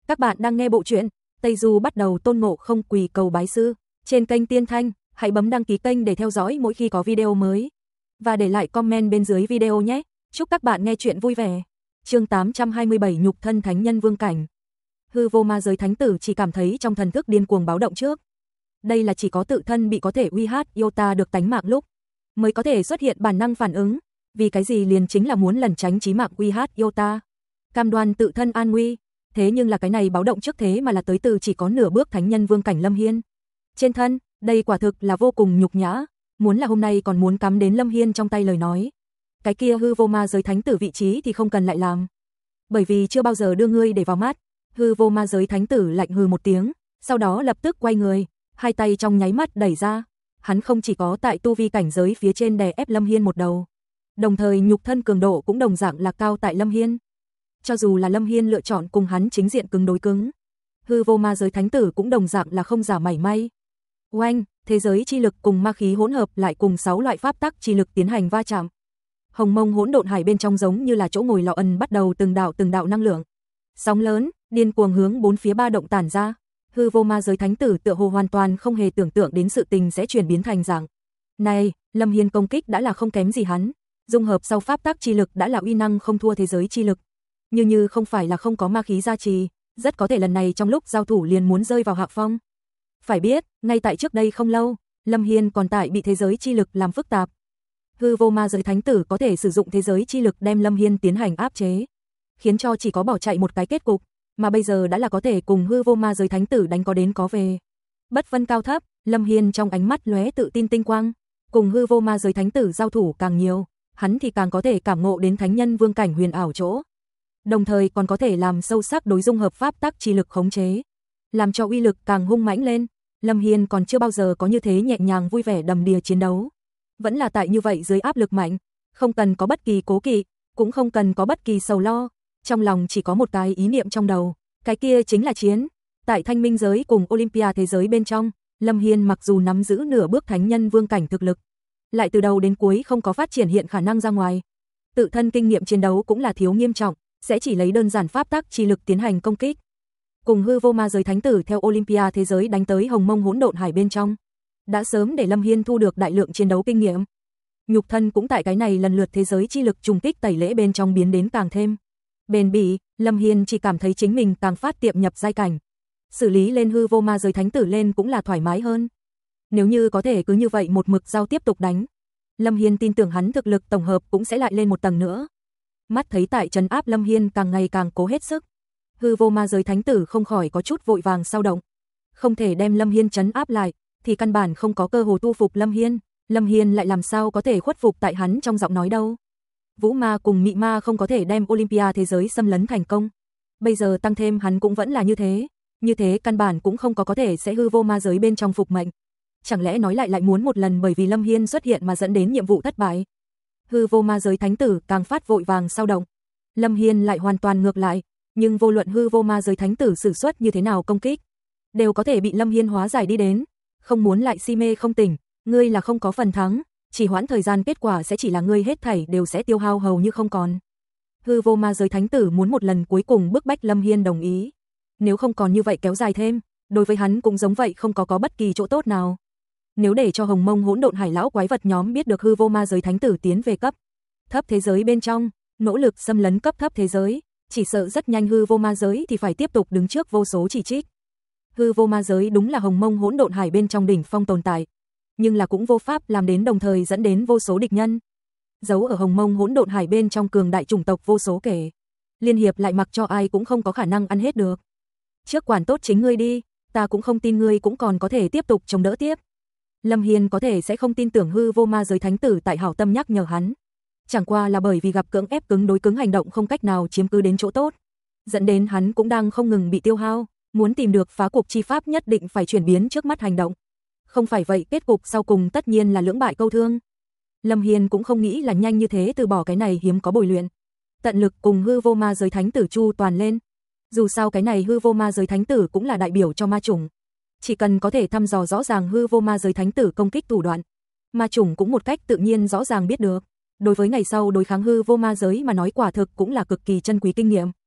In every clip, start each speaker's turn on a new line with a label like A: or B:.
A: Các bạn đang nghe bộ truyện Tây Du bắt đầu tôn ngộ không quỳ cầu bái sư trên kênh Tiên Thanh, hãy bấm đăng ký kênh để theo dõi mỗi khi có video mới. Và để lại comment bên dưới video nhé. Chúc các bạn nghe truyện vui vẻ. Chương 827 nhục thân thánh nhân vương cảnh. Hư vô ma giới thánh tử chỉ cảm thấy trong thần thức điên cuồng báo động trước. Đây là chỉ có tự thân bị có thể uy hát Iota được tánh mạng lúc mới có thể xuất hiện bản năng phản ứng, vì cái gì liền chính là muốn lẩn tránh chí mạng uy hát Iota, cam đoan tự thân an nguy. Thế nhưng là cái này báo động trước thế mà là tới từ chỉ có nửa bước thánh nhân vương cảnh Lâm Hiên. Trên thân, đây quả thực là vô cùng nhục nhã, muốn là hôm nay còn muốn cắm đến Lâm Hiên trong tay lời nói. Cái kia hư vô ma giới thánh tử vị trí thì không cần lại làm. Bởi vì chưa bao giờ đưa ngươi để vào mắt. Hư vô ma giới thánh tử lạnh hừ một tiếng, sau đó lập tức quay người, hai tay trong nháy mắt đẩy ra. Hắn không chỉ có tại tu vi cảnh giới phía trên đè ép Lâm Hiên một đầu, đồng thời nhục thân cường độ cũng đồng dạng là cao tại Lâm Hiên. Cho dù là Lâm Hiên lựa chọn cùng hắn chính diện cứng đối cứng, hư vô ma giới thánh tử cũng đồng dạng là không giả mảy may. Oanh, thế giới chi lực cùng ma khí hỗn hợp lại cùng 6 loại pháp tắc chi lực tiến hành va chạm. Hồng mông hỗn độn hải bên trong giống như là chỗ ngồi lò ẩn bắt đầu từng đạo năng lượng. Sóng lớn, điên cuồng hướng bốn phía ba động tản ra. Hư vô ma giới thánh tử tựa hồ hoàn toàn không hề tưởng tượng đến sự tình sẽ chuyển biến thành dạng này. Lâm Hiên công kích đã là không kém gì hắn, dung hợp sau pháp tắc chi lực đã là uy năng không thua thế giới chi lực. Như không phải là không có ma khí gia trì, rất có thể lần này trong lúc giao thủ liền muốn rơi vào hạ phong. Phải biết, ngay tại trước đây không lâu, Lâm Hiên còn tại bị thế giới chi lực làm phức tạp. Hư vô ma giới thánh tử có thể sử dụng thế giới chi lực đem Lâm Hiên tiến hành áp chế, khiến cho chỉ có bỏ chạy một cái kết cục, mà bây giờ đã là có thể cùng hư vô ma giới thánh tử đánh có đến có về. Bất phân cao thấp, Lâm Hiên trong ánh mắt lóe tự tin tinh quang, cùng hư vô ma giới thánh tử giao thủ càng nhiều, hắn thì càng có thể cảm ngộ đến thánh nhân vương cảnh huyền ảo chỗ. Đồng thời còn có thể làm sâu sắc đối dung hợp pháp tắc chi lực khống chế, làm cho uy lực càng hung mãnh lên. Lâm Hiên còn chưa bao giờ có như thế nhẹ nhàng vui vẻ đầm đìa chiến đấu. Vẫn là tại như vậy dưới áp lực mạnh, không cần có bất kỳ cố kỵ, cũng không cần có bất kỳ sầu lo, trong lòng chỉ có một cái ý niệm trong đầu, cái kia chính là chiến. Tại Thanh Minh giới cùng Olympia thế giới bên trong, Lâm Hiên mặc dù nắm giữ nửa bước thánh nhân vương cảnh thực lực, lại từ đầu đến cuối không có phát triển hiện khả năng ra ngoài. Tự thân kinh nghiệm chiến đấu cũng là thiếu nghiêm trọng, sẽ chỉ lấy đơn giản pháp tắc chi lực tiến hành công kích. Cùng hư vô ma giới thánh tử theo Olympia thế giới đánh tới hồng mông hỗn độn hải bên trong, đã sớm để Lâm Hiên thu được đại lượng chiến đấu kinh nghiệm. Nhục thân cũng tại cái này lần lượt thế giới chi lực trùng kích tẩy lễ bên trong biến đến càng thêm bền bỉ. Lâm Hiên chỉ cảm thấy chính mình càng phát tiệm nhập giai cảnh, xử lý lên hư vô ma giới thánh tử lên cũng là thoải mái hơn. Nếu như có thể cứ như vậy một mực giao tiếp tục đánh, Lâm Hiên tin tưởng hắn thực lực tổng hợp cũng sẽ lại lên một tầng nữa. Mắt thấy tại trấn áp Lâm Hiên càng ngày càng cố hết sức, hư vô ma giới thánh tử không khỏi có chút vội vàng sao động. Không thể đem Lâm Hiên trấn áp lại, thì căn bản không có cơ hội tu phục Lâm Hiên. Lâm Hiên lại làm sao có thể khuất phục tại hắn trong giọng nói đâu. Vũ ma cùng mị ma không có thể đem Olympia thế giới xâm lấn thành công. Bây giờ tăng thêm hắn cũng vẫn là như thế. Như thế căn bản cũng không có thể sẽ hư vô ma giới bên trong phục mệnh. Chẳng lẽ nói lại muốn một lần bởi vì Lâm Hiên xuất hiện mà dẫn đến nhiệm vụ thất bại. Hư vô ma giới thánh tử càng phát vội vàng sao động. Lâm Hiên lại hoàn toàn ngược lại, nhưng vô luận hư vô ma giới thánh tử sử xuất như thế nào công kích, đều có thể bị Lâm Hiên hóa giải đi đến. Không muốn lại si mê không tỉnh, ngươi là không có phần thắng, chỉ hoãn thời gian kết quả sẽ chỉ là ngươi hết thảy đều sẽ tiêu hao hầu như không còn. Hư vô ma giới thánh tử muốn một lần cuối cùng bức bách Lâm Hiên đồng ý. Nếu không còn như vậy kéo dài thêm, đối với hắn cũng giống vậy không có bất kỳ chỗ tốt nào. Nếu để cho hồng mông hỗn độn hải lão quái vật nhóm biết được hư vô ma giới thánh tử tiến về cấp thấp thế giới bên trong, nỗ lực xâm lấn cấp thấp thế giới, chỉ sợ rất nhanh hư vô ma giới thì phải tiếp tục đứng trước vô số chỉ trích. Hư vô ma giới đúng là hồng mông hỗn độn hải bên trong đỉnh phong tồn tại, nhưng là cũng vô pháp làm đến đồng thời dẫn đến vô số địch nhân. Giấu ở hồng mông hỗn độn hải bên trong cường đại chủng tộc vô số kể, liên hiệp lại mặc cho ai cũng không có khả năng ăn hết được. Trước quản tốt chính ngươi đi, ta cũng không tin ngươi cũng còn có thể tiếp tục chống đỡ tiếp. Lâm Hiên có thể sẽ không tin tưởng hư vô ma giới thánh tử tại hảo tâm nhắc nhở hắn, chẳng qua là bởi vì gặp cưỡng ép cứng đối cứng hành động không cách nào chiếm cứ đến chỗ tốt, dẫn đến hắn cũng đang không ngừng bị tiêu hao, muốn tìm được phá cuộc chi pháp nhất định phải chuyển biến trước mắt hành động. Không phải vậy kết cục sau cùng tất nhiên là lưỡng bại câu thương. Lâm Hiên cũng không nghĩ là nhanh như thế từ bỏ cái này hiếm có bồi luyện, tận lực cùng hư vô ma giới thánh tử chu toàn lên. Dù sao cái này hư vô ma giới thánh tử cũng là đại biểu cho ma chủng, chỉ cần có thể thăm dò rõ ràng hư vô ma giới thánh tử công kích thủ đoạn, ma chủng cũng một cách tự nhiên rõ ràng biết được. Đối với ngày sau đối kháng hư vô ma giới mà nói quả thực cũng là cực kỳ chân quý kinh nghiệm.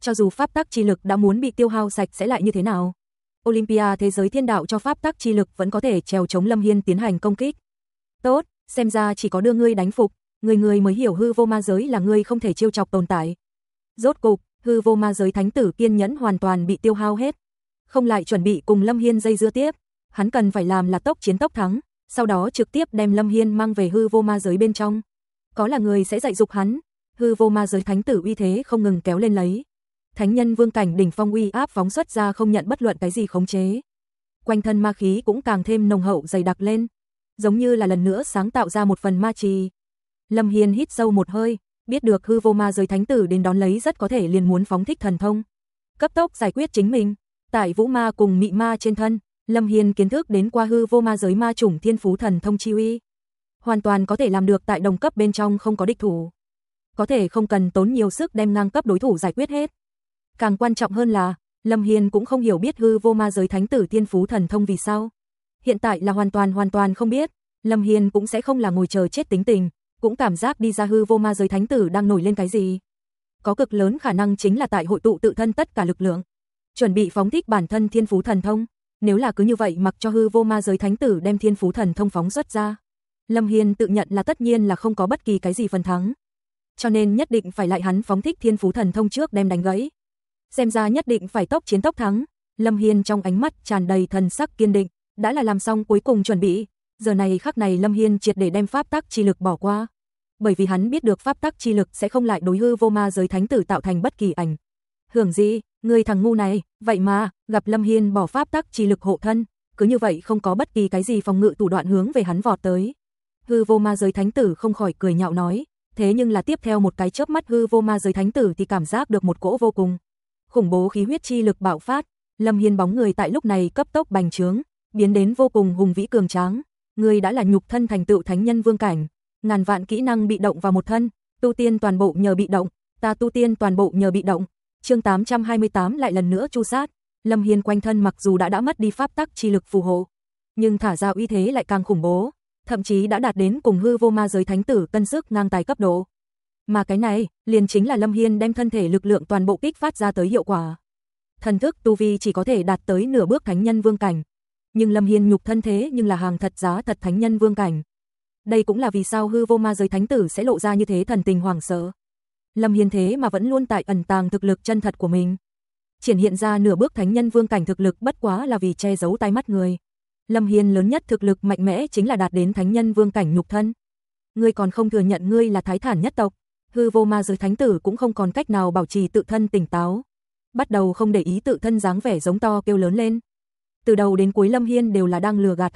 A: Cho dù pháp tắc chi lực đã muốn bị tiêu hao sạch sẽ lại như thế nào? Olympia thế giới thiên đạo cho pháp tắc chi lực vẫn có thể trèo chống Lâm Hiên tiến hành công kích. Tốt, xem ra chỉ có đưa ngươi đánh phục, người mới hiểu hư vô ma giới là ngươi không thể trêu chọc tồn tại. Rốt cục, hư vô ma giới thánh tử kiên nhẫn hoàn toàn bị tiêu hao hết. Không lại chuẩn bị cùng Lâm Hiên dây dưa tiếp, hắn cần phải làm là tốc chiến tốc thắng, sau đó trực tiếp đem Lâm Hiên mang về hư vô ma giới bên trong. Có là người sẽ dạy dục hắn, hư vô ma giới thánh tử uy thế không ngừng kéo lên lấy. Thánh nhân vương cảnh đỉnh phong uy áp phóng xuất ra không nhận bất luận cái gì khống chế. Quanh thân ma khí cũng càng thêm nồng hậu dày đặc lên, giống như là lần nữa sáng tạo ra một phần ma trì. Lâm Hiên hít sâu một hơi, biết được hư vô ma giới thánh tử đến đón lấy rất có thể liền muốn phóng thích thần thông, cấp tốc giải quyết chính mình. Tại vũ ma cùng mị ma trên thân, Lâm Hiên kiến thức đến qua hư vô ma giới ma chủng thiên phú thần thông chi uy, hoàn toàn có thể làm được tại đồng cấp bên trong không có địch thủ, có thể không cần tốn nhiều sức đem ngang cấp đối thủ giải quyết hết. Càng quan trọng hơn là, Lâm Hiên cũng không hiểu biết hư vô ma giới thánh tử thiên phú thần thông vì sao. Hiện tại là hoàn toàn không biết, Lâm Hiên cũng sẽ không là ngồi chờ chết tính tình, cũng cảm giác đi ra hư vô ma giới thánh tử đang nổi lên cái gì. Có cực lớn khả năng chính là tại hội tụ tự thân tất cả lực lượng, chuẩn bị phóng thích bản thân thiên phú thần thông. Nếu là cứ như vậy mặc cho hư vô ma giới thánh tử đem thiên phú thần thông phóng xuất ra, Lâm Hiên tự nhận là tất nhiên là không có bất kỳ cái gì phần thắng. Cho nên nhất định phải lại hắn phóng thích thiên phú thần thông trước đem đánh gãy. Xem ra nhất định phải tốc chiến tốc thắng. Lâm Hiên trong ánh mắt tràn đầy thần sắc kiên định, đã là làm xong cuối cùng chuẩn bị. Giờ này khắc này Lâm Hiên triệt để đem pháp tắc chi lực bỏ qua, bởi vì hắn biết được pháp tắc chi lực sẽ không lại đối hư vô ma giới thánh tử tạo thành bất kỳ ảnh hưởng gì. Người thằng ngu này, vậy mà gặp Lâm Hiên bỏ pháp tắc chi lực hộ thân, cứ như vậy không có bất kỳ cái gì phòng ngự thủ đoạn hướng về hắn vọt tới. Hư vô ma giới thánh tử không khỏi cười nhạo nói, thế nhưng là tiếp theo một cái chớp mắt hư vô ma giới thánh tử thì cảm giác được một cỗ vô cùng khủng bố khí huyết chi lực bạo phát. Lâm Hiên bóng người tại lúc này cấp tốc bành trướng, biến đến vô cùng hùng vĩ cường tráng. Người đã là nhục thân thành tựu thánh nhân vương cảnh, ngàn vạn kỹ năng bị động vào một thân, tu tiên toàn bộ nhờ bị động, ta tu tiên toàn bộ nhờ bị động. Chương 828 lại lần nữa chu sát. Lâm Hiên quanh thân mặc dù đã mất đi pháp tắc chi lực phù hộ, nhưng thả ra uy thế lại càng khủng bố, thậm chí đã đạt đến cùng hư vô ma giới thánh tử cân sức ngang tài cấp độ. Mà cái này, liền chính là Lâm Hiên đem thân thể lực lượng toàn bộ kích phát ra tới hiệu quả. Thần thức tu vi chỉ có thể đạt tới nửa bước thánh nhân vương cảnh, nhưng Lâm Hiên nhục thân thế nhưng là hàng thật giá thật thánh nhân vương cảnh. Đây cũng là vì sao hư vô ma giới thánh tử sẽ lộ ra như thế thần tình hoảng sợ. Lâm Hiên thế mà vẫn luôn tại ẩn tàng thực lực chân thật của mình. Triển hiện ra nửa bước thánh nhân vương cảnh thực lực bất quá là vì che giấu tai mắt người. Lâm Hiên lớn nhất thực lực mạnh mẽ chính là đạt đến thánh nhân vương cảnh nhục thân. Ngươi còn không thừa nhận ngươi là thái thản nhất tộc. Hư vô ma giới thánh tử cũng không còn cách nào bảo trì tự thân tỉnh táo, bắt đầu không để ý tự thân dáng vẻ giống to kêu lớn lên. Từ đầu đến cuối Lâm Hiên đều là đang lừa gạt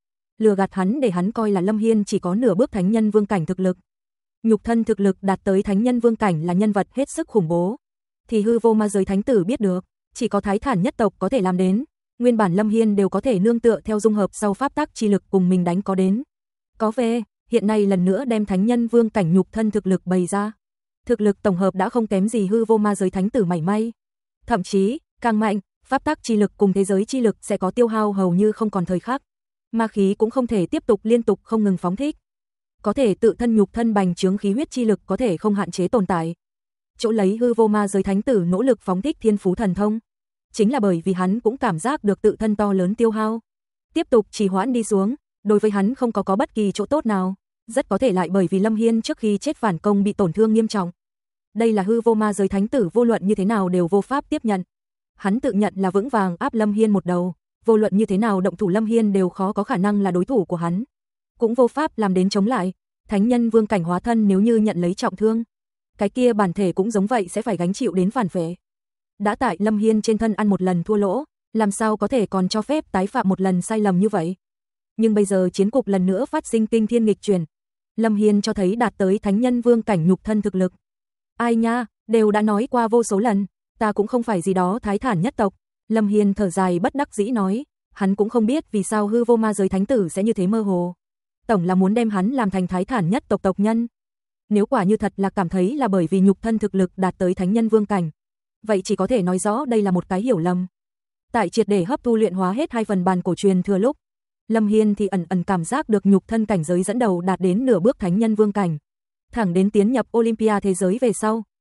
A: hắn để hắn coi là Lâm Hiên chỉ có nửa bước thánh nhân vương cảnh thực lực. Nhục thân thực lực đạt tới thánh nhân vương cảnh là nhân vật hết sức khủng bố. Thì hư vô ma giới thánh tử biết được, chỉ có thái thản nhất tộc có thể làm đến. Nguyên bản Lâm Hiên đều có thể nương tựa theo dung hợp sau pháp tắc chi lực cùng mình đánh có đến có về, hiện nay lần nữa đem thánh nhân vương cảnh nhục thân thực lực bày ra. Thực lực tổng hợp đã không kém gì hư vô ma giới thánh tử mảy may. Thậm chí, càng mạnh, pháp tắc chi lực cùng thế giới chi lực sẽ có tiêu hao hầu như không còn thời khắc. Ma khí cũng không thể tiếp tục liên tục không ngừng phóng thích. Có thể tự thân nhục thân bành trướng khí huyết chi lực có thể không hạn chế tồn tại. Chỗ lấy hư vô ma giới thánh tử nỗ lực phóng thích thiên phú thần thông, chính là bởi vì hắn cũng cảm giác được tự thân to lớn tiêu hao. Tiếp tục trì hoãn đi xuống, đối với hắn không có bất kỳ chỗ tốt nào, rất có thể lại bởi vì Lâm Hiên trước khi chết phản công bị tổn thương nghiêm trọng. Đây là hư vô ma giới thánh tử vô luận như thế nào đều vô pháp tiếp nhận. Hắn tự nhận là vững vàng áp Lâm Hiên một đầu, vô luận như thế nào động thủ Lâm Hiên đều khó có khả năng là đối thủ của hắn, cũng vô pháp làm đến chống lại. Thánh nhân vương cảnh hóa thân nếu như nhận lấy trọng thương, cái kia bản thể cũng giống vậy sẽ phải gánh chịu đến phản phệ. Đã tại Lâm Hiên trên thân ăn một lần thua lỗ, làm sao có thể còn cho phép tái phạm một lần sai lầm như vậy. Nhưng bây giờ chiến cục lần nữa phát sinh kinh thiên nghịch chuyển. Lâm Hiên cho thấy đạt tới thánh nhân vương cảnh nhục thân thực lực. Ai nha, đều đã nói qua vô số lần, ta cũng không phải gì đó thái thản nhất tộc. Lâm Hiên thở dài bất đắc dĩ nói, hắn cũng không biết vì sao hư vô ma giới thánh tử sẽ như thế mơ hồ. Tổng là muốn đem hắn làm thành thái thản nhất tộc tộc nhân. Nếu quả như thật là cảm thấy là bởi vì nhục thân thực lực đạt tới thánh nhân vương cảnh, vậy chỉ có thể nói rõ đây là một cái hiểu lầm. Tại triệt để hấp thu luyện hóa hết 2 phần bàn cổ truyền thừa lúc, Lâm Hiên thì ẩn cảm giác được nhục thân cảnh giới dẫn đầu đạt đến nửa bước thánh nhân vương cảnh. Thẳng đến tiến nhập Olympia thế giới về sau,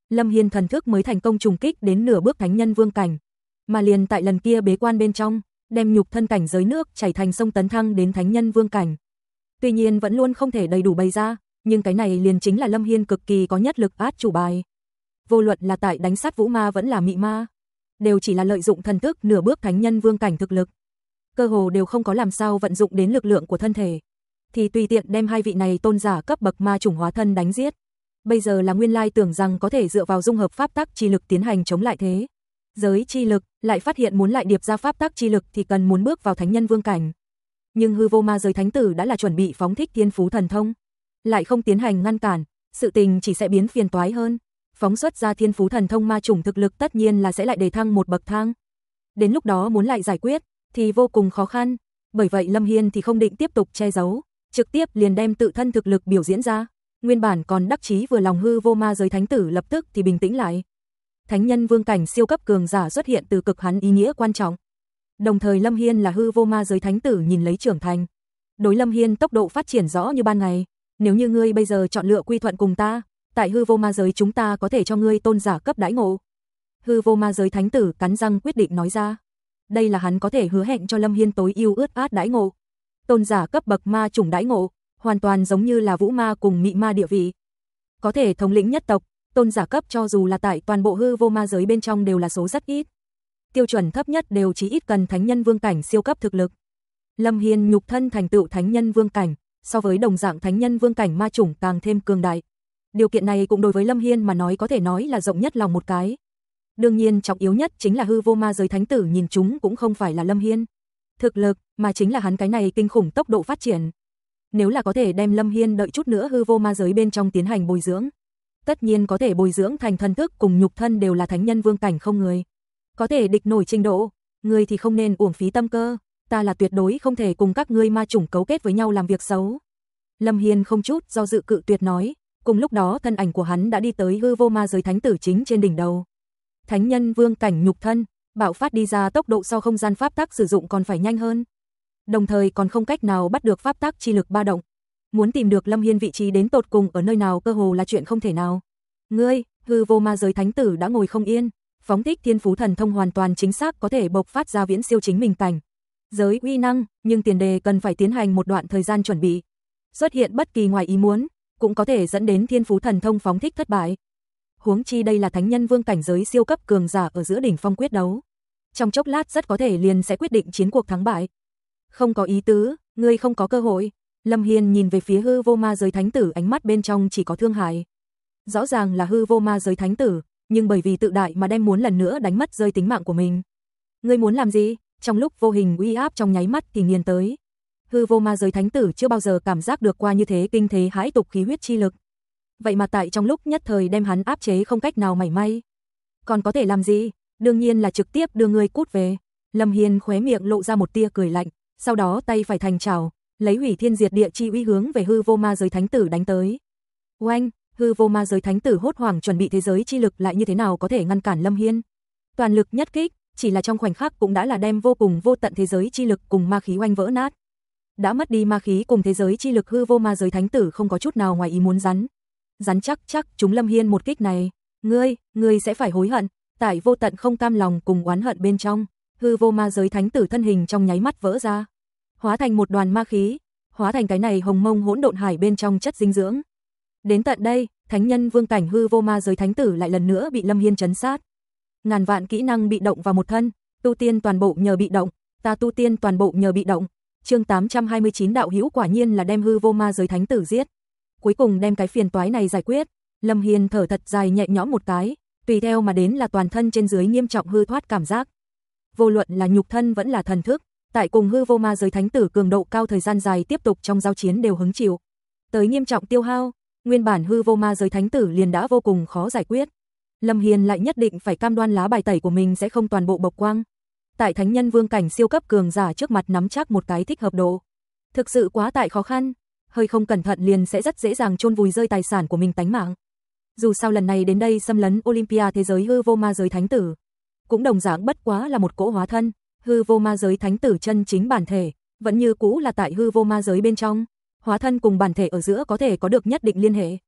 A: Lâm Hiên thần thức mới thành công trùng kích đến nửa bước thánh nhân vương cảnh, mà liền tại lần kia bế quan bên trong, đem nhục thân cảnh giới nước chảy thành sông tấn thăng đến thánh nhân vương cảnh. Tuy nhiên vẫn luôn không thể đầy đủ bày ra, nhưng cái này liền chính là Lâm Hiên cực kỳ có nhất lực át chủ bài. Vô luận là tại đánh sát vũ ma vẫn là mị ma, đều chỉ là lợi dụng thần thức nửa bước thánh nhân vương cảnh thực lực, cơ hồ đều không có làm sao vận dụng đến lực lượng của thân thể, thì tùy tiện đem hai vị này tôn giả cấp bậc ma chủng hóa thân đánh giết. Bây giờ là nguyên lai tưởng rằng có thể dựa vào dung hợp pháp tắc chi lực tiến hành chống lại thế giới chi lực, lại phát hiện muốn lại điệp ra pháp tắc chi lực thì cần muốn bước vào thánh nhân vương cảnh. Nhưng hư vô ma giới thánh tử đã là chuẩn bị phóng thích thiên phú thần thông, lại không tiến hành ngăn cản, sự tình chỉ sẽ biến phiền toái hơn. Phóng xuất ra thiên phú thần thông ma chủng thực lực tất nhiên là sẽ lại đề thăng một bậc thang. Đến lúc đó muốn lại giải quyết thì vô cùng khó khăn, bởi vậy Lâm Hiên thì không định tiếp tục che giấu, trực tiếp liền đem tự thân thực lực biểu diễn ra. Nguyên bản còn đắc chí vừa lòng hư vô ma giới thánh tử lập tức thì bình tĩnh lại. Thánh nhân vương cảnh siêu cấp cường giả xuất hiện từ cực hắn ý nghĩa quan trọng. Đồng thời Lâm Hiên là hư vô ma giới thánh tử nhìn lấy trưởng thành. Đối Lâm Hiên tốc độ phát triển rõ như ban ngày, nếu như ngươi bây giờ chọn lựa quy thuận cùng ta, tại hư vô ma giới chúng ta có thể cho ngươi tôn giả cấp đãi ngộ. Hư vô ma giới thánh tử cắn răng quyết định nói ra. Đây là hắn có thể hứa hẹn cho Lâm Hiên tối ưu ướt át đãi ngộ. Tôn giả cấp bậc ma chủng đãi ngộ, hoàn toàn giống như là vũ ma cùng mị ma địa vị. Có thể thống lĩnh nhất tộc, tôn giả cấp cho dù là tại toàn bộ hư vô ma giới bên trong đều là số rất ít. Tiêu chuẩn thấp nhất đều chỉ ít cần thánh nhân vương cảnh siêu cấp thực lực. Lâm Hiên nhục thân thành tựu thánh nhân vương cảnh, so với đồng dạng thánh nhân vương cảnh ma chủng càng thêm cường đại. Điều kiện này cũng đối với Lâm Hiên mà nói có thể nói là rộng nhất lòng một cái. Đương nhiên trọng yếu nhất chính là hư vô ma giới thánh tử nhìn chúng cũng không phải là Lâm Hiên thực lực, mà chính là hắn cái này kinh khủng tốc độ phát triển. Nếu là có thể đem Lâm Hiên đợi chút nữa hư vô ma giới bên trong tiến hành bồi dưỡng, tất nhiên có thể bồi dưỡng thành thần thức cùng nhục thân đều là thánh nhân vương cảnh không người có thể địch nổi trình độ, người thì không nên uổng phí tâm cơ, ta là tuyệt đối không thể cùng các ngươi ma chủng cấu kết với nhau làm việc xấu. Lâm Hiên không chút do dự cự tuyệt nói, cùng lúc đó thân ảnh của hắn đã đi tới hư vô ma giới thánh tử chính trên đỉnh đầu. Thánh nhân vương cảnh nhục thân, bạo phát đi ra tốc độ so không gian pháp tắc sử dụng còn phải nhanh hơn. Đồng thời còn không cách nào bắt được pháp tắc chi lực ba động. Muốn tìm được Lâm Hiên vị trí đến tột cùng ở nơi nào cơ hồ là chuyện không thể nào. Ngươi, hư vô ma giới thánh tử đã ngồi không yên, phóng thích thiên phú thần thông hoàn toàn chính xác có thể bộc phát ra viễn siêu chính mình cảnh giới uy năng, nhưng tiền đề cần phải tiến hành một đoạn thời gian chuẩn bị. Xuất hiện bất kỳ ngoài ý muốn, cũng có thể dẫn đến thiên phú thần thông phóng thích thất bại. Huống chi đây là thánh nhân vương cảnh giới siêu cấp cường giả ở giữa đỉnh phong quyết đấu. Trong chốc lát rất có thể liền sẽ quyết định chiến cuộc thắng bại. Không có ý tứ, ngươi không có cơ hội. Lâm Hiên nhìn về phía hư vô ma giới thánh tử, ánh mắt bên trong chỉ có thương hại. Rõ ràng là hư vô ma giới thánh tử, nhưng bởi vì tự đại mà đem muốn lần nữa đánh mất rơi tính mạng của mình. Ngươi muốn làm gì? Trong lúc vô hình uy áp trong nháy mắt thì nghiền tới. Hư vô ma giới thánh tử chưa bao giờ cảm giác được qua như thế kinh thế hãi tục khí huyết chi lực. Vậy mà tại trong lúc nhất thời đem hắn áp chế không cách nào mảy may. Còn có thể làm gì? Đương nhiên là trực tiếp đưa ngươi cút về. Lâm Hiên khóe miệng lộ ra một tia cười lạnh, sau đó tay phải thành chảo, lấy hủy thiên diệt địa chi uy hướng về hư vô ma giới thánh tử đánh tới. Oanh, hư vô ma giới thánh tử hốt hoảng chuẩn bị thế giới chi lực lại như thế nào có thể ngăn cản Lâm Hiên. Toàn lực nhất kích, chỉ là trong khoảnh khắc cũng đã là đem vô cùng vô tận thế giới chi lực cùng ma khí oanh vỡ nát. Đã mất đi ma khí cùng thế giới chi lực hư vô ma giới thánh tử không có chút nào ngoài ý muốn rắn chắc chúng Lâm Hiên một kích này. Ngươi sẽ phải hối hận. Tại vô tận không cam lòng cùng oán hận bên trong, hư vô ma giới thánh tử thân hình trong nháy mắt vỡ ra, hóa thành một đoàn ma khí, hóa thành cái này hồng mông hỗn độn hải bên trong chất dinh dưỡng. Đến tận đây, thánh nhân vương cảnh hư vô ma giới thánh tử lại lần nữa bị Lâm Hiên trấn sát. Ngàn vạn kỹ năng bị động vào một thân, tu tiên toàn bộ nhờ bị động, ta tu tiên toàn bộ nhờ bị động. Chương 829 đạo hữu quả nhiên là đem hư vô ma giới thánh tử giết. Cuối cùng đem cái phiền toái này giải quyết, Lâm Hiên thở thật dài nhẹ nhõm một cái, tùy theo mà đến là toàn thân trên dưới nghiêm trọng hư thoát cảm giác. Vô luận là nhục thân vẫn là thần thức, tại cùng hư vô ma giới thánh tử cường độ cao thời gian dài tiếp tục trong giao chiến đều hứng chịu tới nghiêm trọng tiêu hao, nguyên bản hư vô ma giới thánh tử liền đã vô cùng khó giải quyết. Lâm Hiên lại nhất định phải cam đoan lá bài tẩy của mình sẽ không toàn bộ bộc quang. Tại thánh nhân vương cảnh siêu cấp cường giả trước mặt nắm chắc một cái thích hợp độ, thực sự quá tại khó khăn, hơi không cẩn thận liền sẽ rất dễ dàng chôn vùi rơi tài sản của mình tánh mạng. Dù sao lần này đến đây xâm lấn Olympia thế giới hư vô ma giới thánh tử, cũng đồng dạng bất quá là một cỗ hóa thân, hư vô ma giới thánh tử chân chính bản thể, vẫn như cũ là tại hư vô ma giới bên trong, hóa thân cùng bản thể ở giữa có thể có được nhất định liên hệ.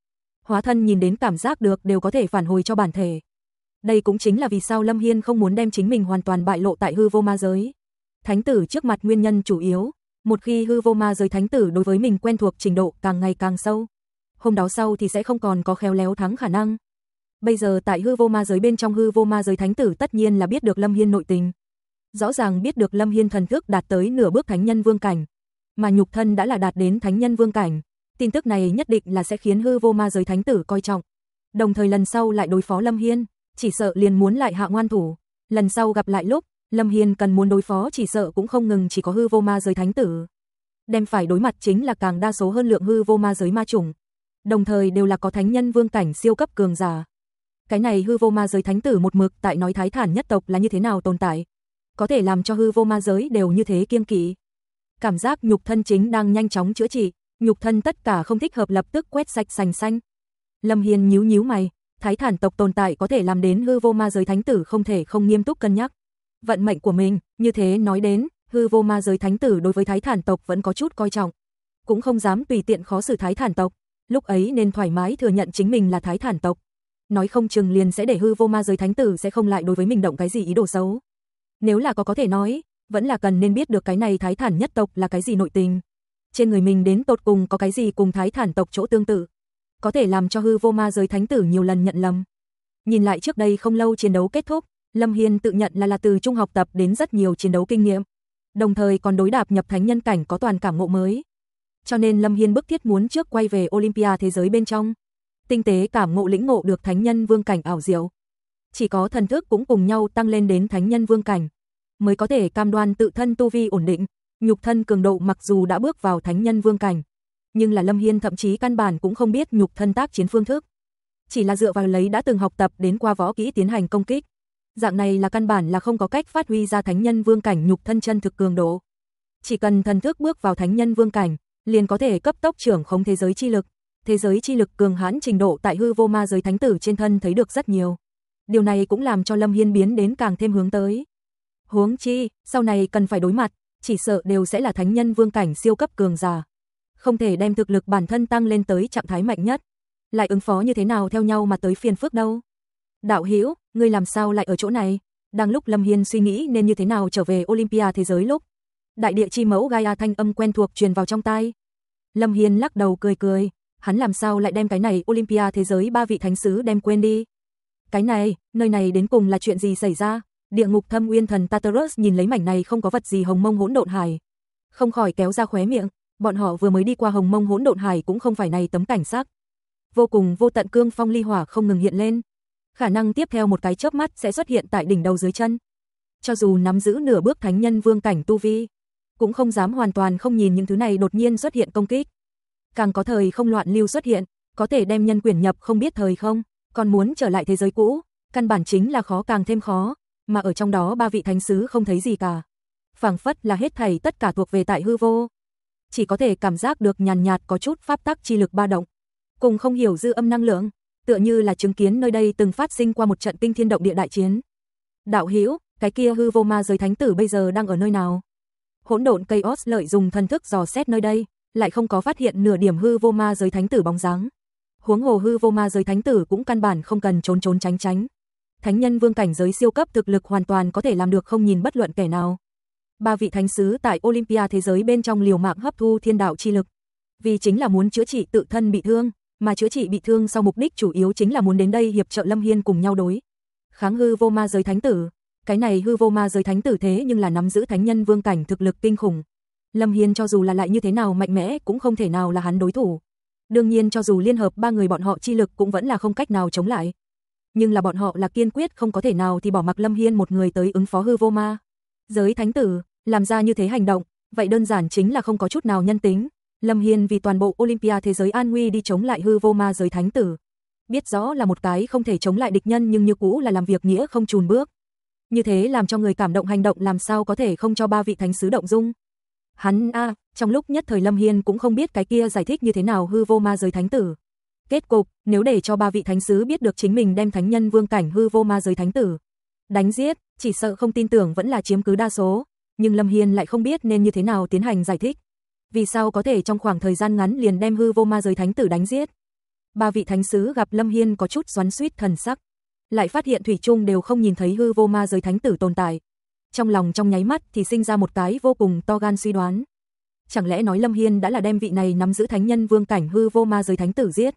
A: hóa thân nhìn đến cảm giác được đều có thể phản hồi cho bản thể. Đây cũng chính là vì sao Lâm Hiên không muốn đem chính mình hoàn toàn bại lộ tại hư vô ma giới. Thánh tử trước mặt nguyên nhân chủ yếu, một khi hư vô ma giới thánh tử đối với mình quen thuộc trình độ càng ngày càng sâu, hôm đó sau thì sẽ không còn có khéo léo thắng khả năng. Bây giờ tại hư vô ma giới bên trong hư vô ma giới thánh tử tất nhiên là biết được Lâm Hiên nội tình. Rõ ràng biết được Lâm Hiên thần thức đạt tới nửa bước thánh nhân vương cảnh, mà nhục thân đã là đạt đến thánh nhân vương cảnh. Tin tức này nhất định là sẽ khiến hư vô ma giới thánh tử coi trọng. Đồng thời lần sau lại đối phó Lâm Hiên, chỉ sợ liền muốn lại hạ ngoan thủ. Lần sau gặp lại lúc, Lâm Hiên cần muốn đối phó chỉ sợ cũng không ngừng chỉ có hư vô ma giới thánh tử. Đem phải đối mặt chính là càng đa số hơn lượng hư vô ma giới ma chủng. Đồng thời đều là có thánh nhân vương cảnh siêu cấp cường giả. Cái này hư vô ma giới thánh tử một mực tại nói Thái Thản nhất tộc là như thế nào tồn tại, có thể làm cho hư vô ma giới đều như thế kiêng kỵ. Cảm giác nhục thân chính đang nhanh chóng chữa trị, nhục thân tất cả không thích hợp lập tức quét sạch sành xanh. Lâm Hiên nhíu nhíu mày, Thái Thản tộc tồn tại có thể làm đến hư vô ma giới thánh tử không thể không nghiêm túc cân nhắc vận mệnh của mình, như thế nói đến, hư vô ma giới thánh tử đối với Thái Thản tộc vẫn có chút coi trọng, cũng không dám tùy tiện khó xử Thái Thản tộc, lúc ấy nên thoải mái thừa nhận chính mình là Thái Thản tộc. Nói không chừng liền sẽ để hư vô ma giới thánh tử sẽ không lại đối với mình động cái gì ý đồ xấu. Nếu là có thể nói, vẫn là cần nên biết được cái này Thái Thản nhất tộc là cái gì nội tình. Trên người mình đến tột cùng có cái gì cùng Thái Thản tộc chỗ tương tự, có thể làm cho hư vô ma giới thánh tử nhiều lần nhận lầm. Nhìn lại trước đây không lâu chiến đấu kết thúc, Lâm Hiên tự nhận là từ trung học tập đến rất nhiều chiến đấu kinh nghiệm, đồng thời còn đối đạp nhập thánh nhân cảnh có toàn cảm ngộ mới. Cho nên Lâm Hiên bức thiết muốn trước quay về Olympia thế giới bên trong, tinh tế cảm ngộ lĩnh ngộ được thánh nhân vương cảnh ảo diệu. Chỉ có thần thức cũng cùng nhau tăng lên đến thánh nhân vương cảnh, mới có thể cam đoan tự thân tu vi ổn định, nhục thân cường độ mặc dù đã bước vào thánh nhân vương cảnh, nhưng là Lâm Hiên thậm chí căn bản cũng không biết nhục thân tác chiến phương thức, chỉ là dựa vào lấy đã từng học tập đến qua võ kỹ tiến hành công kích. Dạng này là căn bản là không có cách phát huy ra thánh nhân vương cảnh nhục thân chân thực cường độ. Chỉ cần thần thức bước vào thánh nhân vương cảnh, liền có thể cấp tốc trưởng khống thế giới chi lực. Thế giới chi lực cường hãn trình độ tại hư vô ma giới thánh tử trên thân thấy được rất nhiều. Điều này cũng làm cho Lâm Hiên biến đến càng thêm hướng tới. Huống chi, sau này cần phải đối mặt, chỉ sợ đều sẽ là thánh nhân vương cảnh siêu cấp cường giả. Không thể đem thực lực bản thân tăng lên tới trạng thái mạnh nhất, lại ứng phó như thế nào theo nhau mà tới phiền phức đâu. Đạo hữu, ngươi làm sao lại ở chỗ này? Đang lúc Lâm Hiên suy nghĩ nên như thế nào trở về Olympia thế giới lúc, đại địa chi mẫu Gaia thanh âm quen thuộc truyền vào trong tai. Lâm Hiên lắc đầu cười cười, hắn làm sao lại đem cái này Olympia thế giới ba vị thánh sứ đem quên đi? Cái này, nơi này đến cùng là chuyện gì xảy ra? Địa ngục thâm uyên thần Tartarus nhìn lấy mảnh này không có vật gì hồng mông hỗn độn hải, không khỏi kéo ra khóe miệng, bọn họ vừa mới đi qua hồng mông hỗn độn hải cũng không phải này tấm cảnh sắc. Vô cùng vô tận cương phong ly hỏa không ngừng hiện lên, khả năng tiếp theo một cái chớp mắt sẽ xuất hiện tại đỉnh đầu dưới chân. Cho dù nắm giữ nửa bước thánh nhân vương cảnh tu vi, cũng không dám hoàn toàn không nhìn những thứ này đột nhiên xuất hiện công kích. Càng có thời không loạn lưu xuất hiện, có thể đem nhân quyển nhập không biết thời không, còn muốn trở lại thế giới cũ, căn bản chính là khó càng thêm khó, mà ở trong đó ba vị thánh sứ không thấy gì cả. Phảng phất là hết thảy tất cả thuộc về tại hư vô. Chỉ có thể cảm giác được nhàn nhạt có chút pháp tắc chi lực ba động, cùng không hiểu dư âm năng lượng, tựa như là chứng kiến nơi đây từng phát sinh qua một trận kinh thiên động địa đại chiến. Đạo hữu, cái kia hư vô ma giới thánh tử bây giờ đang ở nơi nào? Hỗn độn Chaos lợi dùng thần thức dò xét nơi đây, lại không có phát hiện nửa điểm hư vô ma giới thánh tử bóng dáng. Huống hồ hư vô ma giới thánh tử cũng căn bản không cần trốn trốn tránh tránh. Thánh nhân vương cảnh giới siêu cấp thực lực hoàn toàn có thể làm được không nhìn bất luận kẻ nào. Ba vị thánh sứ tại Olympia thế giới bên trong liều mạng hấp thu thiên đạo chi lực, vì chính là muốn chữa trị tự thân bị thương, mà chữa trị bị thương sau mục đích chủ yếu chính là muốn đến đây hiệp trợ Lâm Hiên cùng nhau đối kháng hư vô ma giới thánh tử. Cái này hư vô ma giới thánh tử thế nhưng là nắm giữ thánh nhân vương cảnh thực lực kinh khủng. Lâm Hiên cho dù là lại như thế nào mạnh mẽ cũng không thể nào là hắn đối thủ. Đương nhiên cho dù liên hợp ba người bọn họ chi lực cũng vẫn là không cách nào chống lại. Nhưng là bọn họ là kiên quyết không có thể nào thì bỏ mặc Lâm Hiên một người tới ứng phó hư vô ma giới thánh tử, làm ra như thế hành động, vậy đơn giản chính là không có chút nào nhân tính. Lâm Hiên vì toàn bộ Olympia thế giới an nguy đi chống lại hư vô ma giới thánh tử. Biết rõ là một cái không thể chống lại địch nhân nhưng như cũ là làm việc nghĩa không chùn bước. Như thế làm cho người cảm động hành động làm sao có thể không cho ba vị thánh sứ động dung. Hắn trong lúc nhất thời Lâm Hiên cũng không biết cái kia giải thích như thế nào hư vô ma giới thánh tử. Kết cục, nếu để cho ba vị thánh sứ biết được chính mình đem thánh nhân vương cảnh hư vô ma giới thánh tử đánh giết, chỉ sợ không tin tưởng vẫn là chiếm cứ đa số. Nhưng Lâm Hiên lại không biết nên như thế nào tiến hành giải thích. Vì sao có thể trong khoảng thời gian ngắn liền đem hư vô ma giới thánh tử đánh giết? Ba vị thánh sứ gặp Lâm Hiên có chút xoắn xuýt thần sắc, lại phát hiện thủy chung đều không nhìn thấy hư vô ma giới thánh tử tồn tại. Trong lòng trong nháy mắt thì sinh ra một cái vô cùng to gan suy đoán. Chẳng lẽ nói Lâm Hiên đã là đem vị này nắm giữ thánh nhân vương cảnh hư vô ma giới thánh tử giết?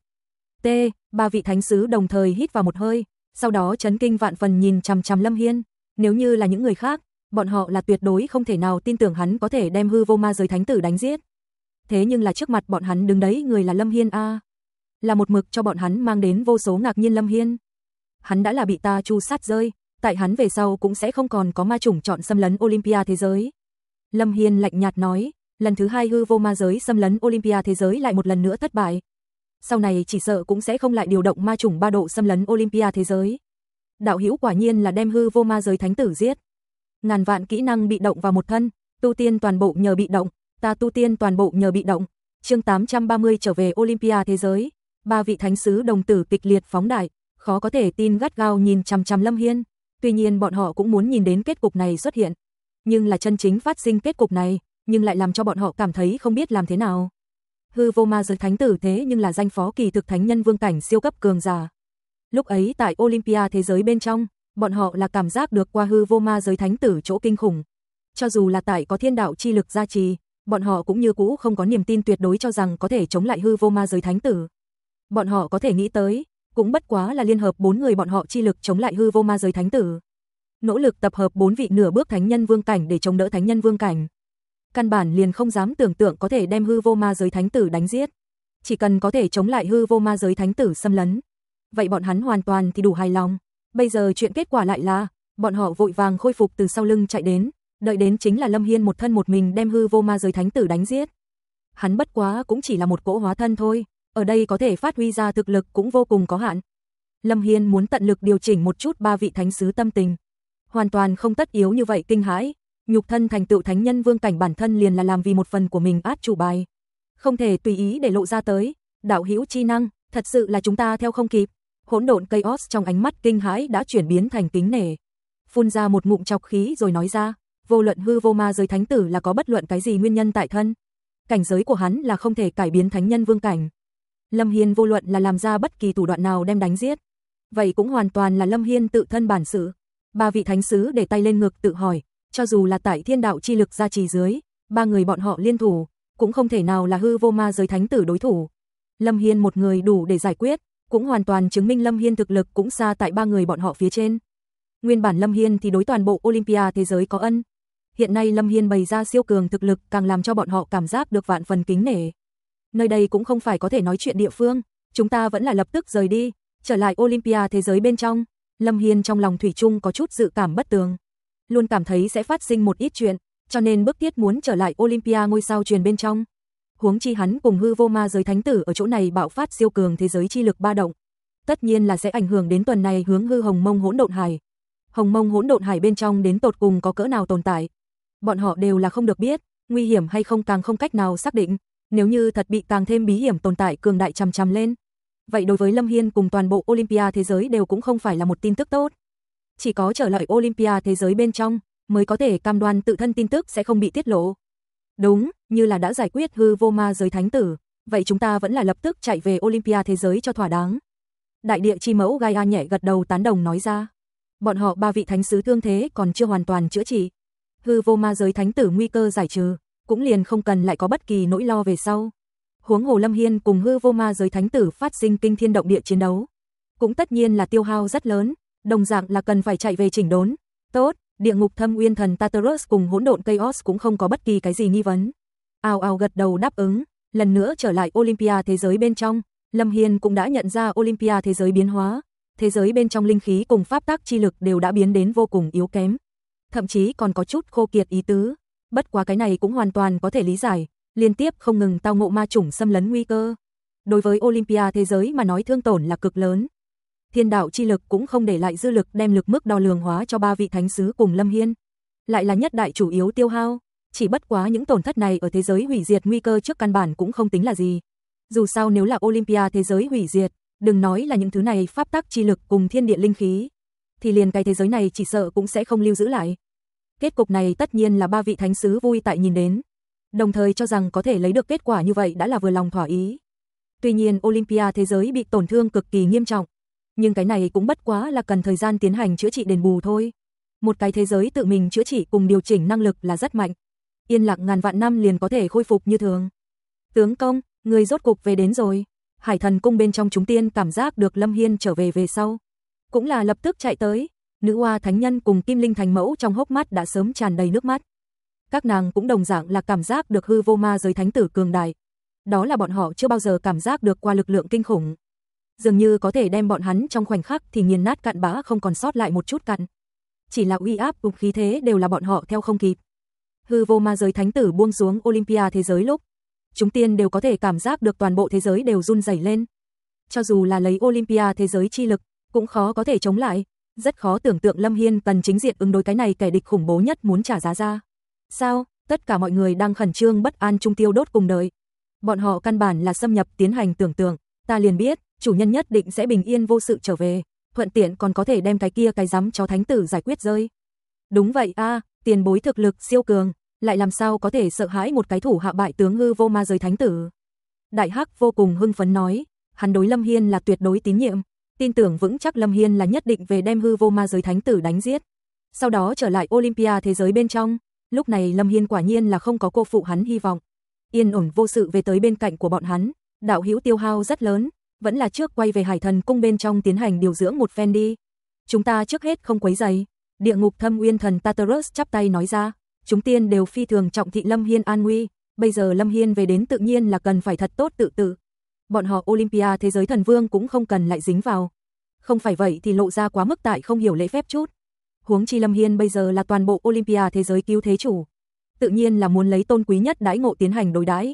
A: Ba vị thánh sứ đồng thời hít vào một hơi, sau đó chấn kinh vạn phần nhìn chằm chằm Lâm Hiên. Nếu như là những người khác, bọn họ là tuyệt đối không thể nào tin tưởng hắn có thể đem hư vô ma giới thánh tử đánh giết. Thế nhưng là trước mặt bọn hắn đứng đấy người là Lâm Hiên a, là một mực cho bọn hắn mang đến vô số ngạc nhiên Lâm Hiên. Hắn đã là bị ta chu sát rơi, tại hắn về sau cũng sẽ không còn có ma chủng chọn xâm lấn Olympia thế giới. Lâm Hiên lạnh nhạt nói, lần thứ 2 hư vô ma giới xâm lấn Olympia thế giới lại một lần nữa thất bại. Sau này chỉ sợ cũng sẽ không lại điều động ma chủng 3 độ xâm lấn Olympia thế giới. Đạo hữu quả nhiên là đem hư vô ma giới thánh tử giết. Ngàn vạn kỹ năng bị động vào một thân, tu tiên toàn bộ nhờ bị động, ta tu tiên toàn bộ nhờ bị động. Chương 830 trở về Olympia thế giới. Ba vị thánh sứ đồng tử kịch liệt phóng đại, khó có thể tin gắt gao nhìn chằm chằm Lâm Hiên. Tuy nhiên bọn họ cũng muốn nhìn đến kết cục này xuất hiện, nhưng là chân chính phát sinh kết cục này, nhưng lại làm cho bọn họ cảm thấy không biết làm thế nào. Hư vô ma giới thánh tử thế nhưng là danh phó kỳ thực thánh nhân vương cảnh siêu cấp cường giả. Lúc ấy tại Olympia thế giới bên trong, bọn họ là cảm giác được qua hư vô ma giới thánh tử chỗ kinh khủng. Cho dù là tại có thiên đạo chi lực gia trì, bọn họ cũng như cũ không có niềm tin tuyệt đối cho rằng có thể chống lại hư vô ma giới thánh tử. Bọn họ có thể nghĩ tới, cũng bất quá là liên hợp 4 người bọn họ chi lực chống lại hư vô ma giới thánh tử. Nỗ lực tập hợp 4 vị nửa bước thánh nhân vương cảnh để chống đỡ thánh nhân vương cảnh. Căn bản liền không dám tưởng tượng có thể đem hư vô ma giới thánh tử đánh giết. Chỉ cần có thể chống lại hư vô ma giới thánh tử xâm lấn, vậy bọn hắn hoàn toàn thì đủ hài lòng. Bây giờ chuyện kết quả lại là, bọn họ vội vàng khôi phục từ sau lưng chạy đến, đợi đến chính là Lâm Hiên một thân một mình đem hư vô ma giới thánh tử đánh giết. Hắn bất quá cũng chỉ là một cỗ hóa thân thôi, ở đây có thể phát huy ra thực lực cũng vô cùng có hạn. Lâm Hiên muốn tận lực điều chỉnh một chút ba vị thánh sứ tâm tình. Hoàn toàn không tất yếu như vậy kinh hãi, nhục thân thành tựu thánh nhân vương cảnh bản thân liền là làm vì một phần của mình át chủ bài. Không thể tùy ý để lộ ra tới, đạo hữu chi năng, thật sự là chúng ta theo không kịp. Hỗn độn Chaos trong ánh mắt kinh hãi đã chuyển biến thành kính nể. Phun ra một ngụm trọc khí rồi nói ra, vô luận hư vô ma giới thánh tử là có bất luận cái gì nguyên nhân tại thân, cảnh giới của hắn là không thể cải biến thánh nhân vương cảnh. Lâm Hiên vô luận là làm ra bất kỳ thủ đoạn nào đem đánh giết, vậy cũng hoàn toàn là Lâm Hiên tự thân bản sự. Ba vị thánh sứ để tay lên ngực tự hỏi, cho dù là tại thiên đạo chi lực gia trì dưới, ba người bọn họ liên thủ, cũng không thể nào là hư vô ma giới thánh tử đối thủ. Lâm Hiên một người đủ để giải quyết, cũng hoàn toàn chứng minh Lâm Hiên thực lực cũng xa tại ba người bọn họ phía trên. Nguyên bản Lâm Hiên thì đối toàn bộ Olympia thế giới có ân. Hiện nay Lâm Hiên bày ra siêu cường thực lực càng làm cho bọn họ cảm giác được vạn phần kính nể. Nơi đây cũng không phải có thể nói chuyện địa phương, chúng ta vẫn là lập tức rời đi, trở lại Olympia thế giới bên trong. Lâm Hiên trong lòng thủy chung có chút dự cảm bất tường, luôn cảm thấy sẽ phát sinh một ít chuyện, cho nên bức thiết muốn trở lại Olympia ngôi sao truyền bên trong. Huống chi hắn cùng hư vô ma giới thánh tử ở chỗ này bạo phát siêu cường thế giới chi lực ba động, tất nhiên là sẽ ảnh hưởng đến tuần này hướng hư hồng mông hỗn độn hải. Hồng mông hỗn độn hải bên trong đến tột cùng có cỡ nào tồn tại, bọn họ đều là không được biết, nguy hiểm hay không càng không cách nào xác định. Nếu như thật bị càng thêm bí hiểm tồn tại cường đại chằm chằm lên, vậy đối với Lâm Hiên cùng toàn bộ Olympia thế giới đều cũng không phải là một tin tức tốt. Chỉ có trở lại Olympia thế giới bên trong mới có thể cam đoan tự thân tin tức sẽ không bị tiết lộ. Đúng, như là đã giải quyết hư vô ma giới thánh tử, vậy chúng ta vẫn là lập tức chạy về Olympia thế giới cho thỏa đáng. Đại địa chi mẫu Gaia nhẹ gật đầu tán đồng nói ra. Bọn họ ba vị thánh sứ thương thế còn chưa hoàn toàn chữa trị, hư vô ma giới thánh tử nguy cơ giải trừ, cũng liền không cần lại có bất kỳ nỗi lo về sau. Huống hồ Lâm Hiên cùng hư vô ma giới thánh tử phát sinh kinh thiên động địa chiến đấu, cũng tất nhiên là tiêu hao rất lớn, đồng dạng là cần phải chạy về chỉnh đốn. Tốt, địa ngục thâm uyên thần Tartarus cùng hỗn độn Chaos cũng không có bất kỳ cái gì nghi vấn. Ào ào gật đầu đáp ứng, lần nữa trở lại Olympia thế giới bên trong. Lâm Hiên cũng đã nhận ra Olympia thế giới biến hóa, thế giới bên trong linh khí cùng pháp tắc chi lực đều đã biến đến vô cùng yếu kém, thậm chí còn có chút khô kiệt ý tứ. Bất quá cái này cũng hoàn toàn có thể lý giải, liên tiếp không ngừng tao ngộ ma chủng xâm lấn nguy cơ. Đối với Olympia thế giới mà nói thương tổn là cực lớn. Thiên đạo chi lực cũng không để lại dư lực đem lực mức đo lường hóa cho ba vị thánh sứ cùng Lâm Hiên. Lại là nhất đại chủ yếu tiêu hao, chỉ bất quá những tổn thất này ở thế giới hủy diệt nguy cơ trước căn bản cũng không tính là gì. Dù sao nếu là Olympia thế giới hủy diệt, đừng nói là những thứ này pháp tắc chi lực cùng thiên địa linh khí, thì liền cái thế giới này chỉ sợ cũng sẽ không lưu giữ lại. Kết cục này tất nhiên là ba vị thánh sứ vui tại nhìn đến, đồng thời cho rằng có thể lấy được kết quả như vậy đã là vừa lòng thỏa ý. Tuy nhiên Olympia thế giới bị tổn thương cực kỳ nghiêm trọng, nhưng cái này cũng bất quá là cần thời gian tiến hành chữa trị đền bù thôi. Một cái thế giới tự mình chữa trị cùng điều chỉnh năng lực là rất mạnh. Yên lặng ngàn vạn năm liền có thể khôi phục như thường. Tướng công, người rốt cục về đến rồi. Hải Thần cung bên trong chúng tiên cảm giác được Lâm Hiên trở về sau. Cũng là lập tức chạy tới. Nữ oa thánh nhân cùng Kim Linh Thánh mẫu trong hốc mắt đã sớm tràn đầy nước mắt. Các nàng cũng đồng dạng là cảm giác được hư vô ma giới thánh tử cường đại. Đó là bọn họ chưa bao giờ cảm giác được qua lực lượng kinh khủng. Dường như có thể đem bọn hắn trong khoảnh khắc thì nghiền nát cặn bã không còn sót lại một chút cặn. Chỉ là uy áp cùng khí thế đều là bọn họ theo không kịp. Hư vô ma giới thánh tử buông xuống Olympia thế giới lúc, chúng tiên đều có thể cảm giác được toàn bộ thế giới đều run rẩy lên. Cho dù là lấy Olympia thế giới chi lực, cũng khó có thể chống lại, rất khó tưởng tượng Lâm Hiên cần chính diện ứng đối cái này kẻ địch khủng bố nhất muốn trả giá ra. Sao? Tất cả mọi người đang khẩn trương bất an trung tiêu đốt cùng đợi. Bọn họ căn bản là xâm nhập tiến hành tưởng tượng, ta liền biết, chủ nhân nhất định sẽ bình yên vô sự trở về, thuận tiện còn có thể đem cái kia cái giám chó thánh tử giải quyết rơi. Đúng vậy a, tiền bối thực lực siêu cường, lại làm sao có thể sợ hãi một cái thủ hạ bại tướng hư vô ma giới thánh tử. Đại Hắc vô cùng hưng phấn nói, hắn đối Lâm Hiên là tuyệt đối tín nhiệm, tin tưởng vững chắc Lâm Hiên là nhất định về đem hư vô ma giới thánh tử đánh giết. Sau đó trở lại Olympia thế giới bên trong, lúc này Lâm Hiên quả nhiên là không có cô phụ hắn hy vọng. Yên ổn vô sự về tới bên cạnh của bọn hắn, đạo hữu tiêu hao rất lớn, vẫn là trước quay về Hải Thần cung bên trong tiến hành điều dưỡng một phen đi. Chúng ta trước hết không quấy rầy. Địa ngục thâm uyên thần Tartarus chắp tay nói ra, chúng tiên đều phi thường trọng thị Lâm Hiên an nguy, bây giờ Lâm Hiên về đến tự nhiên là cần phải thật tốt tự. Bọn họ Olympia thế giới thần vương cũng không cần lại dính vào. Không phải vậy thì lộ ra quá mức tại không hiểu lễ phép chút. Huống chi Lâm Hiên bây giờ là toàn bộ Olympia thế giới cứu thế chủ, tự nhiên là muốn lấy tôn quý nhất đãi ngộ tiến hành đối đãi.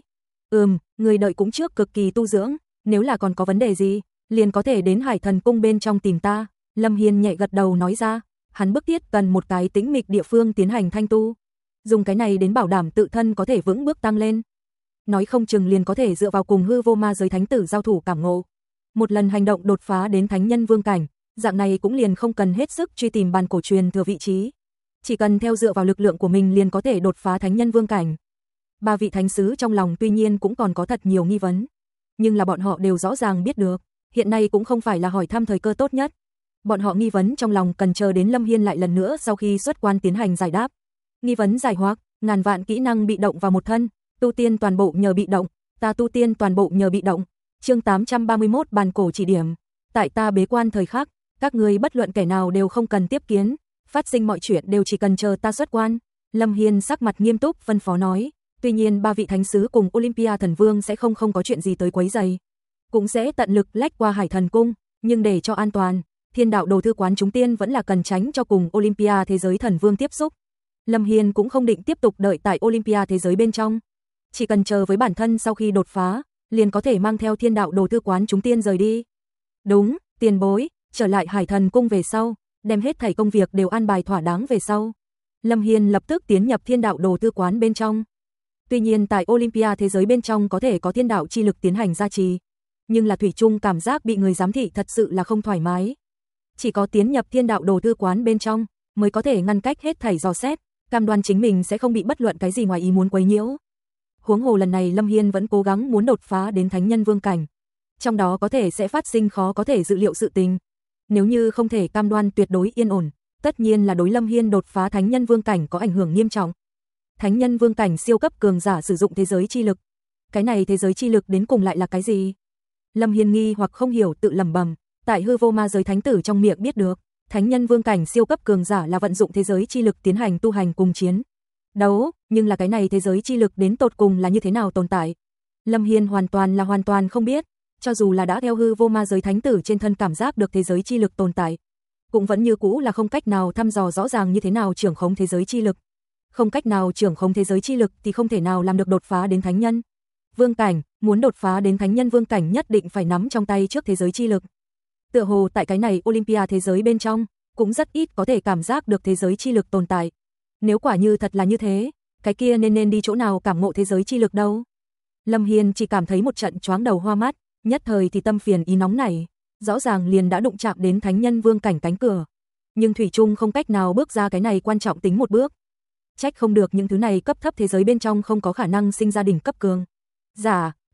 A: Người đợi cũng trước cực kỳ tu dưỡng, nếu là còn có vấn đề gì, liền có thể đến Hải Thần cung bên trong tìm ta. Lâm Hiên nhẹ gật đầu nói ra, hắn bức thiết cần một cái tĩnh mịch địa phương tiến hành thanh tu, dùng cái này đến bảo đảm tự thân có thể vững bước tăng lên. Nói không chừng liền có thể dựa vào cùng hư vô ma giới thánh tử giao thủ cảm ngộ, một lần hành động đột phá đến thánh nhân vương cảnh, dạng này cũng liền không cần hết sức truy tìm bàn cổ truyền thừa vị trí, chỉ cần theo dựa vào lực lượng của mình liền có thể đột phá thánh nhân vương cảnh. Ba vị thánh sứ trong lòng tuy nhiên cũng còn có thật nhiều nghi vấn, nhưng là bọn họ đều rõ ràng biết được, hiện nay cũng không phải là hỏi thăm thời cơ tốt nhất. Bọn họ nghi vấn trong lòng cần chờ đến Lâm Hiên lại lần nữa sau khi xuất quan tiến hành giải đáp. Nghi vấn giải hoặc, ngàn vạn kỹ năng bị động vào một thân, tu tiên toàn bộ nhờ bị động, ta tu tiên toàn bộ nhờ bị động. Chương 831 bàn cổ chỉ điểm, tại ta bế quan thời khắc, các ngươi bất luận kẻ nào đều không cần tiếp kiến, phát sinh mọi chuyện đều chỉ cần chờ ta xuất quan. Lâm Hiên sắc mặt nghiêm túc phân phó nói, tuy nhiên ba vị thánh sứ cùng Olympia thần vương sẽ không có chuyện gì tới quấy rầy, cũng sẽ tận lực lách qua Hải Thần cung, nhưng để cho an toàn, Thiên đạo đồ thư quán chúng tiên vẫn là cần tránh cho cùng Olympia thế giới thần vương tiếp xúc. Lâm Hiên cũng không định tiếp tục đợi tại Olympia thế giới bên trong, chỉ cần chờ với bản thân sau khi đột phá, liền có thể mang theo Thiên đạo đồ thư quán chúng tiên rời đi. Đúng, tiền bối, trở lại Hải Thần cung về sau, đem hết thảy công việc đều an bài thỏa đáng về sau, Lâm Hiên lập tức tiến nhập Thiên đạo đồ thư quán bên trong. Tuy nhiên tại Olympia thế giới bên trong có thể có thiên đạo chi lực tiến hành gia trì, nhưng là thủy chung cảm giác bị người giám thị thật sự là không thoải mái. Chỉ có tiến nhập Thiên đạo đồ thư quán bên trong mới có thể ngăn cách hết thảy dò xét, cam đoan chính mình sẽ không bị bất luận cái gì ngoài ý muốn quấy nhiễu. Huống hồ lần này Lâm Hiên vẫn cố gắng muốn đột phá đến thánh nhân vương cảnh, trong đó có thể sẽ phát sinh khó có thể dự liệu sự tình. Nếu như không thể cam đoan tuyệt đối yên ổn, tất nhiên là đối Lâm Hiên đột phá thánh nhân vương cảnh có ảnh hưởng nghiêm trọng. Thánh nhân vương cảnh siêu cấp cường giả sử dụng thế giới chi lực. Cái này thế giới chi lực đến cùng lại là cái gì? Lâm Hiên nghi hoặc không hiểu tự lẩm bẩm, tại hư vô ma giới thánh tử trong miệng biết được, thánh nhân vương cảnh siêu cấp cường giả là vận dụng thế giới chi lực tiến hành tu hành cùng chiến đấu, nhưng là cái này thế giới chi lực đến tột cùng là như thế nào tồn tại? Lâm Hiên hoàn toàn không biết, cho dù là đã theo hư vô ma giới thánh tử trên thân cảm giác được thế giới chi lực tồn tại, cũng vẫn như cũ là không cách nào thăm dò rõ ràng như thế nào trưởng khống thế giới chi lực. Không cách nào trưởng khống thế giới chi lực thì không thể nào làm được đột phá đến thánh nhân vương cảnh, muốn đột phá đến thánh nhân vương cảnh nhất định phải nắm trong tay trước thế giới chi lực. Tựa hồ tại cái này Olympia thế giới bên trong, cũng rất ít có thể cảm giác được thế giới chi lực tồn tại. Nếu quả như thật là như thế, cái kia nên đi chỗ nào cảm ngộ thế giới chi lực đâu? Lâm Hiên chỉ cảm thấy một trận choáng đầu hoa mắt, nhất thời thì tâm phiền ý nóng nảy, rõ ràng liền đã đụng chạm đến thánh nhân vương cảnh cánh cửa, nhưng thủy chung không cách nào bước ra cái này quan trọng tính một bước. Trách không được những thứ này cấp thấp thế giới bên trong không có khả năng sinh ra đỉnh cấp cường giả,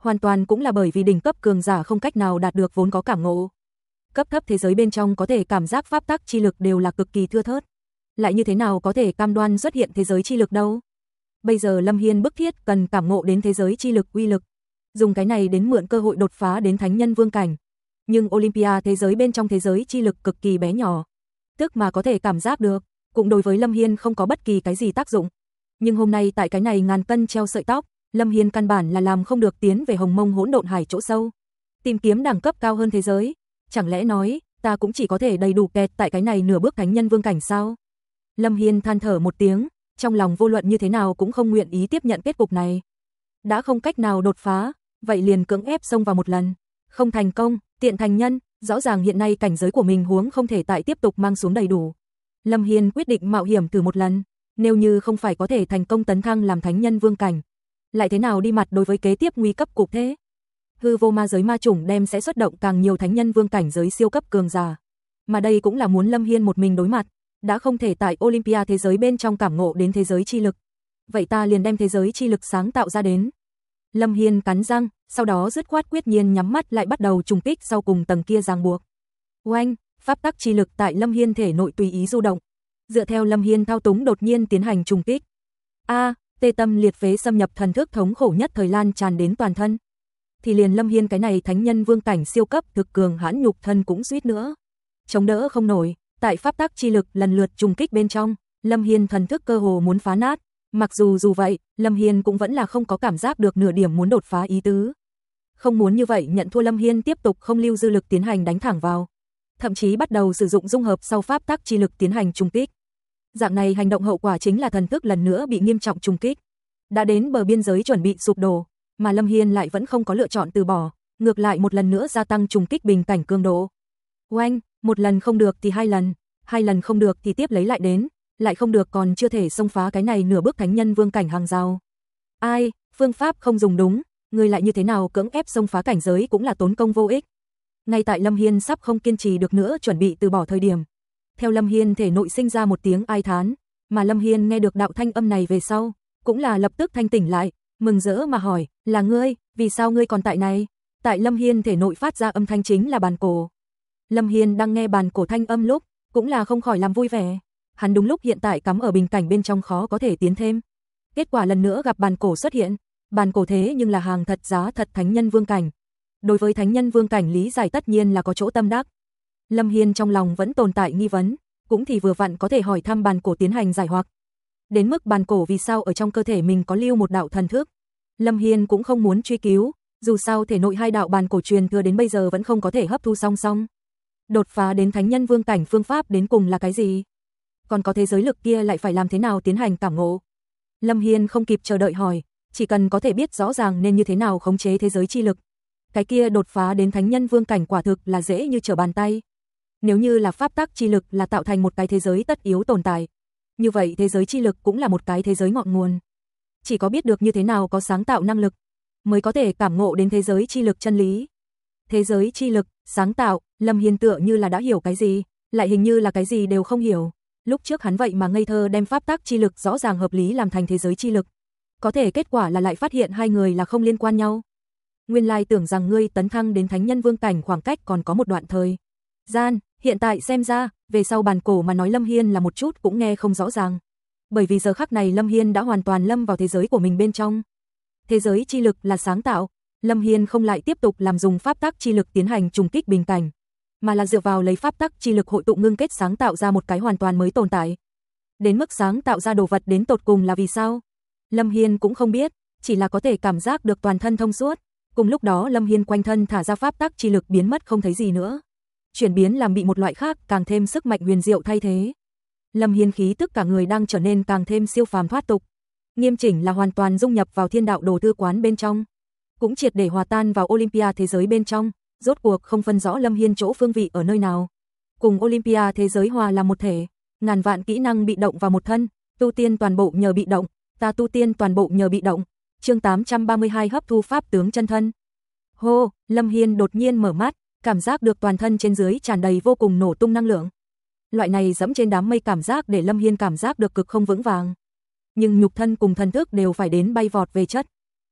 A: hoàn toàn cũng là bởi vì đỉnh cấp cường giả không cách nào đạt được vốn có cảm ngộ. Cấp thấp thế giới bên trong có thể cảm giác pháp tắc chi lực đều là cực kỳ thưa thớt. Lại như thế nào có thể cam đoan xuất hiện thế giới chi lực đâu? Bây giờ Lâm Hiên bức thiết cần cảm ngộ đến thế giới chi lực uy lực, dùng cái này đến mượn cơ hội đột phá đến thánh nhân vương cảnh. Nhưng Olympia thế giới bên trong thế giới chi lực cực kỳ bé nhỏ, tức mà có thể cảm giác được, cũng đối với Lâm Hiên không có bất kỳ cái gì tác dụng. Nhưng hôm nay tại cái này ngàn cân treo sợi tóc, Lâm Hiên căn bản là làm không được tiến về Hồng Mông Hỗn Độn Hải chỗ sâu, tìm kiếm đẳng cấp cao hơn thế giới. Chẳng lẽ nói, ta cũng chỉ có thể đầy đủ kẹt tại cái này nửa bước thánh nhân vương cảnh sao? Lâm Hiên than thở một tiếng, trong lòng vô luận như thế nào cũng không nguyện ý tiếp nhận kết cục này. Đã không cách nào đột phá, vậy liền cưỡng ép xông vào một lần. Không thành công, tiện thành nhân, rõ ràng hiện nay cảnh giới của mình huống không thể tại tiếp tục mang xuống đầy đủ. Lâm Hiên quyết định mạo hiểm thử một lần, nếu như không phải có thể thành công tấn thăng làm thánh nhân vương cảnh, lại thế nào đi mặt đối với kế tiếp nguy cấp cục thế? Hư vô ma giới ma chủng đem sẽ xuất động càng nhiều thánh nhân vương cảnh giới siêu cấp cường giả. Mà đây cũng là muốn Lâm Hiên một mình đối mặt, đã không thể tại Olympia thế giới bên trong cảm ngộ đến thế giới chi lực. Vậy ta liền đem thế giới chi lực sáng tạo ra đến. Lâm Hiên cắn răng, sau đó dứt khoát quyết nhiên nhắm mắt lại bắt đầu trùng kích sau cùng tầng kia ràng buộc. Oanh, pháp tắc chi lực tại Lâm Hiên thể nội tùy ý du động. Dựa theo Lâm Hiên thao túng đột nhiên tiến hành trùng kích. Tê tâm liệt phế xâm nhập thần thức thống khổ nhất thời lan tràn đến toàn thân. Thì liền Lâm Hiên cái này thánh nhân vương cảnh siêu cấp thực cường hãn nhục thân cũng suýt nữa chống đỡ không nổi, tại pháp tắc chi lực lần lượt trùng kích bên trong, Lâm Hiên thần thức cơ hồ muốn phá nát. Mặc dù vậy, Lâm Hiên cũng vẫn là không có cảm giác được nửa điểm muốn đột phá ý tứ. Không muốn như vậy nhận thua, Lâm Hiên tiếp tục không lưu dư lực tiến hành đánh thẳng vào, thậm chí bắt đầu sử dụng dung hợp sau pháp tắc chi lực tiến hành trùng kích. Dạng này hành động hậu quả chính là thần thức lần nữa bị nghiêm trọng trùng kích, đã đến bờ biên giới chuẩn bị sụp đổ, mà Lâm Hiên lại vẫn không có lựa chọn từ bỏ, ngược lại một lần nữa gia tăng trùng kích bình cảnh cường độ. Oanh, một lần không được thì hai lần không được thì tiếp lấy lại đến, lại không được còn chưa thể xông phá cái này nửa bước thánh nhân vương cảnh hàng rào. Ai, phương pháp không dùng đúng, người lại như thế nào cưỡng ép xông phá cảnh giới cũng là tốn công vô ích. Ngay tại Lâm Hiên sắp không kiên trì được nữa chuẩn bị từ bỏ thời điểm, theo Lâm Hiên thể nội sinh ra một tiếng ai thán, mà Lâm Hiên nghe được đạo thanh âm này về sau, cũng là lập tức thanh tỉnh lại, mừng rỡ mà hỏi, là ngươi, vì sao ngươi còn tại này? Tại Lâm Hiên thể nội phát ra âm thanh chính là bàn cổ. Lâm Hiên đang nghe bàn cổ thanh âm lúc, cũng là không khỏi làm vui vẻ. Hắn đúng lúc hiện tại cắm ở bình cảnh bên trong khó có thể tiến thêm. Kết quả lần nữa gặp bàn cổ xuất hiện, bàn cổ thế nhưng là hàng thật giá thật thánh nhân vương cảnh. Đối với thánh nhân vương cảnh lý giải tất nhiên là có chỗ tâm đắc. Lâm Hiên trong lòng vẫn tồn tại nghi vấn, cũng thì vừa vặn có thể hỏi thăm bàn cổ tiến hành giải hoặc. Đến mức bàn cổ vì sao ở trong cơ thể mình có lưu một đạo thần thức, Lâm Hiên cũng không muốn truy cứu, dù sao thể nội hai đạo bàn cổ truyền thừa đến bây giờ vẫn không có thể hấp thu song song. Đột phá đến thánh nhân vương cảnh phương pháp đến cùng là cái gì? Còn có thế giới lực kia lại phải làm thế nào tiến hành cảm ngộ? Lâm Hiên không kịp chờ đợi hỏi, chỉ cần có thể biết rõ ràng nên như thế nào khống chế thế giới chi lực, cái kia đột phá đến thánh nhân vương cảnh quả thực là dễ như trở bàn tay. Nếu như là pháp tắc chi lực là tạo thành một cái thế giới tất yếu tồn tại, như vậy thế giới chi lực cũng là một cái thế giới ngọn nguồn. Chỉ có biết được như thế nào có sáng tạo năng lực, mới có thể cảm ngộ đến thế giới chi lực chân lý. Thế giới chi lực, sáng tạo, Lâm Hiên tựa như là đã hiểu cái gì, lại hình như là cái gì đều không hiểu. Lúc trước hắn vậy mà ngây thơ đem pháp tắc chi lực rõ ràng hợp lý làm thành thế giới chi lực. Có thể kết quả là lại phát hiện hai người là không liên quan nhau. Nguyên lai tưởng rằng ngươi tấn thăng đến thánh nhân vương cảnh khoảng cách còn có một đoạn thời gian, hiện tại xem ra, về sau bàn cổ mà nói Lâm Hiên là một chút cũng nghe không rõ ràng. Bởi vì giờ khắc này Lâm Hiên đã hoàn toàn lâm vào thế giới của mình bên trong. Thế giới chi lực là sáng tạo, Lâm Hiên không lại tiếp tục làm dùng pháp tắc chi lực tiến hành trùng kích bình cảnh, mà là dựa vào lấy pháp tắc chi lực hội tụ ngưng kết sáng tạo ra một cái hoàn toàn mới tồn tại. Đến mức sáng tạo ra đồ vật đến tột cùng là vì sao? Lâm Hiên cũng không biết, chỉ là có thể cảm giác được toàn thân thông suốt. Cùng lúc đó Lâm Hiên quanh thân thả ra pháp tắc chi lực biến mất không thấy gì nữa. Chuyển biến làm bị một loại khác càng thêm sức mạnh huyền diệu thay thế. Lâm Hiên khí tức cả người đang trở nên càng thêm siêu phàm thoát tục. Nghiêm chỉnh là hoàn toàn dung nhập vào thiên đạo đồ thư quán bên trong. Cũng triệt để hòa tan vào Olympia thế giới bên trong, rốt cuộc không phân rõ Lâm Hiên chỗ phương vị ở nơi nào. Cùng Olympia thế giới hòa làm một thể, ngàn vạn kỹ năng bị động vào một thân, tu tiên toàn bộ nhờ bị động, ta tu tiên toàn bộ nhờ bị động. Chương 832 hấp thu pháp tướng chân thân. Hô, Lâm Hiên đột nhiên mở mắt, cảm giác được toàn thân trên dưới tràn đầy vô cùng nổ tung năng lượng. Loại này dẫm trên đám mây cảm giác để Lâm Hiên cảm giác được cực không vững vàng. Nhưng nhục thân cùng thần thức đều phải đến bay vọt về chất.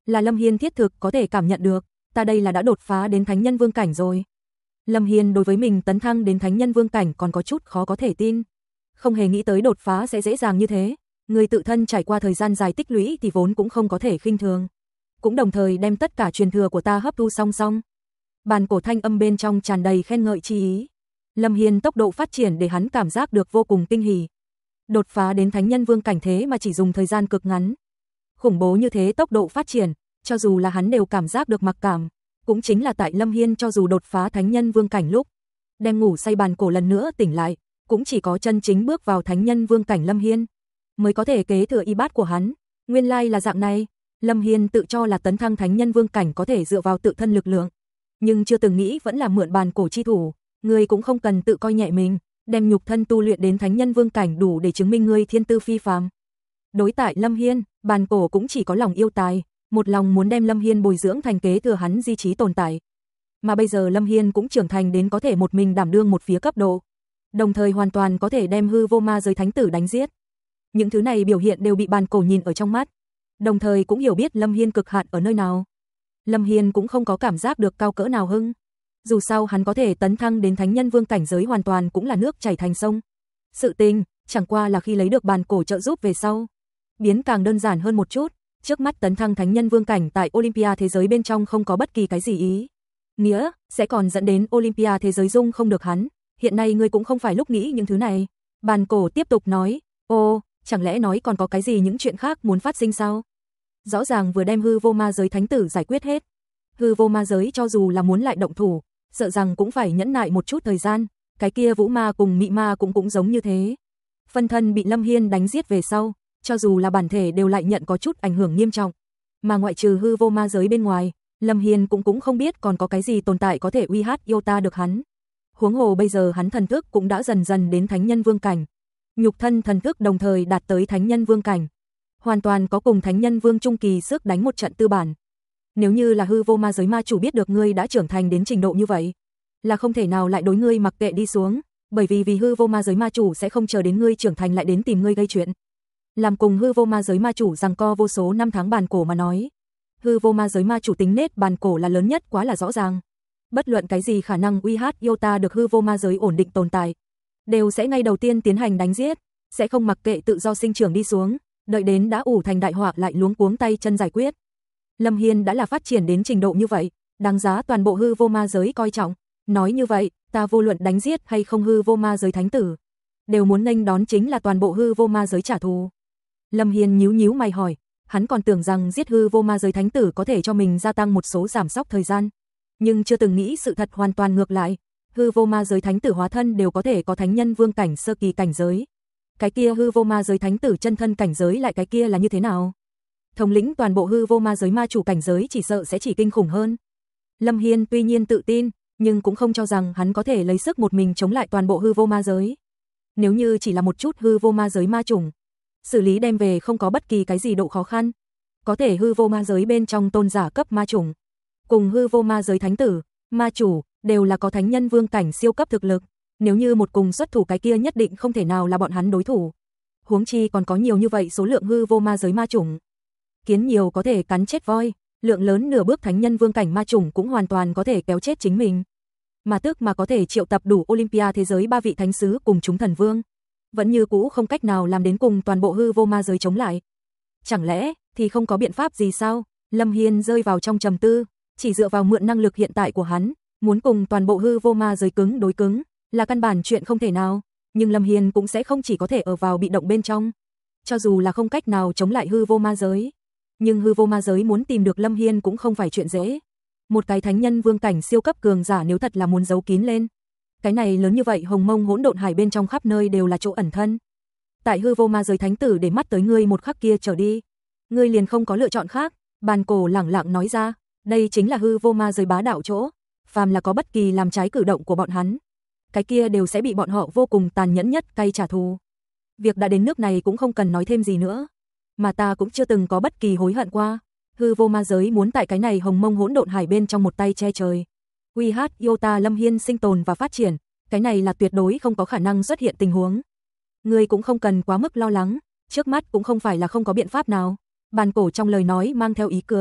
A: Là Lâm Hiên thiết thực có thể cảm nhận được, ta đây là đã đột phá đến Thánh Nhân Vương cảnh rồi. Lâm Hiên đối với mình tấn thăng đến Thánh Nhân Vương cảnh còn có chút khó có thể tin. Không hề nghĩ tới đột phá sẽ dễ dàng như thế. Người tự thân trải qua thời gian dài tích lũy thì vốn cũng không có thể khinh thường. Cũng đồng thời đem tất cả truyền thừa của ta hấp thu song song. Bàn cổ thanh âm bên trong tràn đầy khen ngợi chi ý. Lâm Hiên tốc độ phát triển để hắn cảm giác được vô cùng kinh hỉ. Đột phá đến Thánh Nhân Vương cảnh thế mà chỉ dùng thời gian cực ngắn. Khủng bố như thế tốc độ phát triển, cho dù là hắn đều cảm giác được mặc cảm. Cũng chính là tại Lâm Hiên cho dù đột phá Thánh Nhân Vương cảnh lúc đem ngủ say bàn cổ lần nữa tỉnh lại, cũng chỉ có chân chính bước vào Thánh Nhân Vương cảnh Lâm Hiên mới có thể kế thừa y bát của hắn. Nguyên lai là dạng này. Lâm Hiên tự cho là tấn thăng Thánh Nhân Vương cảnh có thể dựa vào tự thân lực lượng, nhưng chưa từng nghĩ vẫn là mượn bàn cổ chi thủ. Ngươi cũng không cần tự coi nhẹ mình, đem nhục thân tu luyện đến Thánh Nhân Vương cảnh đủ để chứng minh ngươi thiên tư phi phàm. Đối tại Lâm Hiên, bàn cổ cũng chỉ có lòng yêu tài, một lòng muốn đem Lâm Hiên bồi dưỡng thành kế thừa hắn di trí tồn tại. Mà bây giờ Lâm Hiên cũng trưởng thành đến có thể một mình đảm đương một phía cấp độ, đồng thời hoàn toàn có thể đem hư vô ma giới thánh tử đánh giết. Những thứ này biểu hiện đều bị bàn cổ nhìn ở trong mắt, đồng thời cũng hiểu biết Lâm Hiên cực hạn ở nơi nào. Lâm Hiên cũng không có cảm giác được cao cỡ nào hưng. Dù sao hắn có thể tấn thăng đến Thánh Nhân Vương cảnh giới hoàn toàn cũng là nước chảy thành sông. Sự tình, chẳng qua là khi lấy được bàn cổ trợ giúp về sau, biến càng đơn giản hơn một chút. Trước mắt tấn thăng Thánh Nhân Vương cảnh tại Olympia thế giới bên trong không có bất kỳ cái gì ý nghĩa, sẽ còn dẫn đến Olympia thế giới dung không được hắn. Hiện nay ngươi cũng không phải lúc nghĩ những thứ này. Bàn cổ tiếp tục nói, ô, chẳng lẽ nói còn có cái gì những chuyện khác muốn phát sinh sao? Rõ ràng vừa đem hư vô ma giới thánh tử giải quyết hết. Hư vô ma giới cho dù là muốn lại động thủ, sợ rằng cũng phải nhẫn nại một chút thời gian. Cái kia vũ ma cùng mị ma cũng giống như thế. Phân thân bị Lâm Hiên đánh giết về sau, cho dù là bản thể đều lại nhận có chút ảnh hưởng nghiêm trọng. Mà ngoại trừ hư vô ma giới bên ngoài, Lâm Hiên cũng không biết còn có cái gì tồn tại có thể uy hát yêu ta được hắn. Huống hồ bây giờ hắn thần thức cũng đã dần dần đến Thánh Nhân Vương cảnh. Nhục thân thần thức đồng thời đạt tới Thánh Nhân Vương cảnh. Hoàn toàn có cùng Thánh Nhân Vương trung kỳ sức đánh một trận tư bản. Nếu như là hư vô ma giới ma chủ biết được ngươi đã trưởng thành đến trình độ như vậy, là không thể nào lại đối ngươi mặc kệ đi xuống, bởi vì hư vô ma giới ma chủ sẽ không chờ đến ngươi trưởng thành lại đến tìm ngươi gây chuyện. Làm cùng hư vô ma giới ma chủ giằng co vô số năm tháng bàn cổ mà nói, hư vô ma giới ma chủ tính nết bàn cổ là lớn nhất quá là rõ ràng. Bất luận cái gì khả năng uy hát yêu ta được hư vô ma giới ổn định tồn tại, đều sẽ ngay đầu tiên tiến hành đánh giết, sẽ không mặc kệ tự do sinh trưởng đi xuống, đợi đến đã ủ thành đại họa lại luống cuống tay chân giải quyết. Lâm Hiên đã là phát triển đến trình độ như vậy, đáng giá toàn bộ hư vô ma giới coi trọng. Nói như vậy, ta vô luận đánh giết hay không hư vô ma giới thánh tử, đều muốn nghênh đón chính là toàn bộ hư vô ma giới trả thù. Lâm Hiên nhíu mày hỏi, hắn còn tưởng rằng giết hư vô ma giới thánh tử có thể cho mình gia tăng một số giảm sóc thời gian, nhưng chưa từng nghĩ sự thật hoàn toàn ngược lại. Hư vô ma giới thánh tử hóa thân đều có thể có Thánh Nhân Vương cảnh sơ kỳ cảnh giới. Cái kia hư vô ma giới thánh tử chân thân cảnh giới lại cái kia là như thế nào? Thống lĩnh toàn bộ hư vô ma giới ma chủ cảnh giới chỉ sợ sẽ chỉ kinh khủng hơn. Lâm Hiên tuy nhiên tự tin, nhưng cũng không cho rằng hắn có thể lấy sức một mình chống lại toàn bộ hư vô ma giới. Nếu như chỉ là một chút hư vô ma giới ma chủng, xử lý đem về không có bất kỳ cái gì độ khó khăn. Có thể hư vô ma giới bên trong tôn giả cấp ma chủng, cùng hư vô ma giới thánh tử, ma chủ, đều là có Thánh Nhân Vương cảnh siêu cấp thực lực. Nếu như một cùng xuất thủ cái kia nhất định không thể nào là bọn hắn đối thủ. Huống chi còn có nhiều như vậy số lượng hư vô ma giới ma chủng. Kiến nhiều có thể cắn chết voi, lượng lớn nửa bước Thánh Nhân Vương cảnh ma chủng cũng hoàn toàn có thể kéo chết chính mình. Mà tức mà có thể triệu tập đủ Olympia thế giới 3 vị thánh sứ cùng chúng thần vương, vẫn như cũ không cách nào làm đến cùng toàn bộ hư vô ma giới chống lại. Chẳng lẽ thì không có biện pháp gì sao? Lâm Hiên rơi vào trong trầm tư, chỉ dựa vào mượn năng lực hiện tại của hắn, muốn cùng toàn bộ hư vô ma giới cứng đối cứng, là căn bản chuyện không thể nào. Nhưng Lâm Hiên cũng sẽ không chỉ có thể ở vào bị động bên trong. Cho dù là không cách nào chống lại hư vô ma giới, nhưng hư vô ma giới muốn tìm được Lâm Hiên cũng không phải chuyện dễ. Một cái Thánh Nhân Vương cảnh siêu cấp cường giả nếu thật là muốn giấu kín lên, cái này lớn như vậy hồng mông hỗn độn hải bên trong khắp nơi đều là chỗ ẩn thân. Tại hư vô ma giới thánh tử để mắt tới ngươi một khắc kia trở đi, ngươi liền không có lựa chọn khác. Bàn cổ lẳng lặng nói ra, đây chính là hư vô ma giới bá đạo chỗ. Phàm là có bất kỳ làm trái cử động của bọn hắn, cái kia đều sẽ bị bọn họ vô cùng tàn nhẫn nhất cay trả thù. Việc đã đến nước này cũng không cần nói thêm gì nữa. Mà ta cũng chưa từng có bất kỳ hối hận qua. Hư vô ma giới muốn tại cái này hồng mông hỗn độn hải bên trong một tay che trời. Uy hát yêu ta Lâm Hiên sinh tồn và phát triển, cái này là tuyệt đối không có khả năng xuất hiện tình huống. Ngươi cũng không cần quá mức lo lắng, trước mắt cũng không phải là không có biện pháp nào. Bàn cổ trong lời nói mang theo ý cười,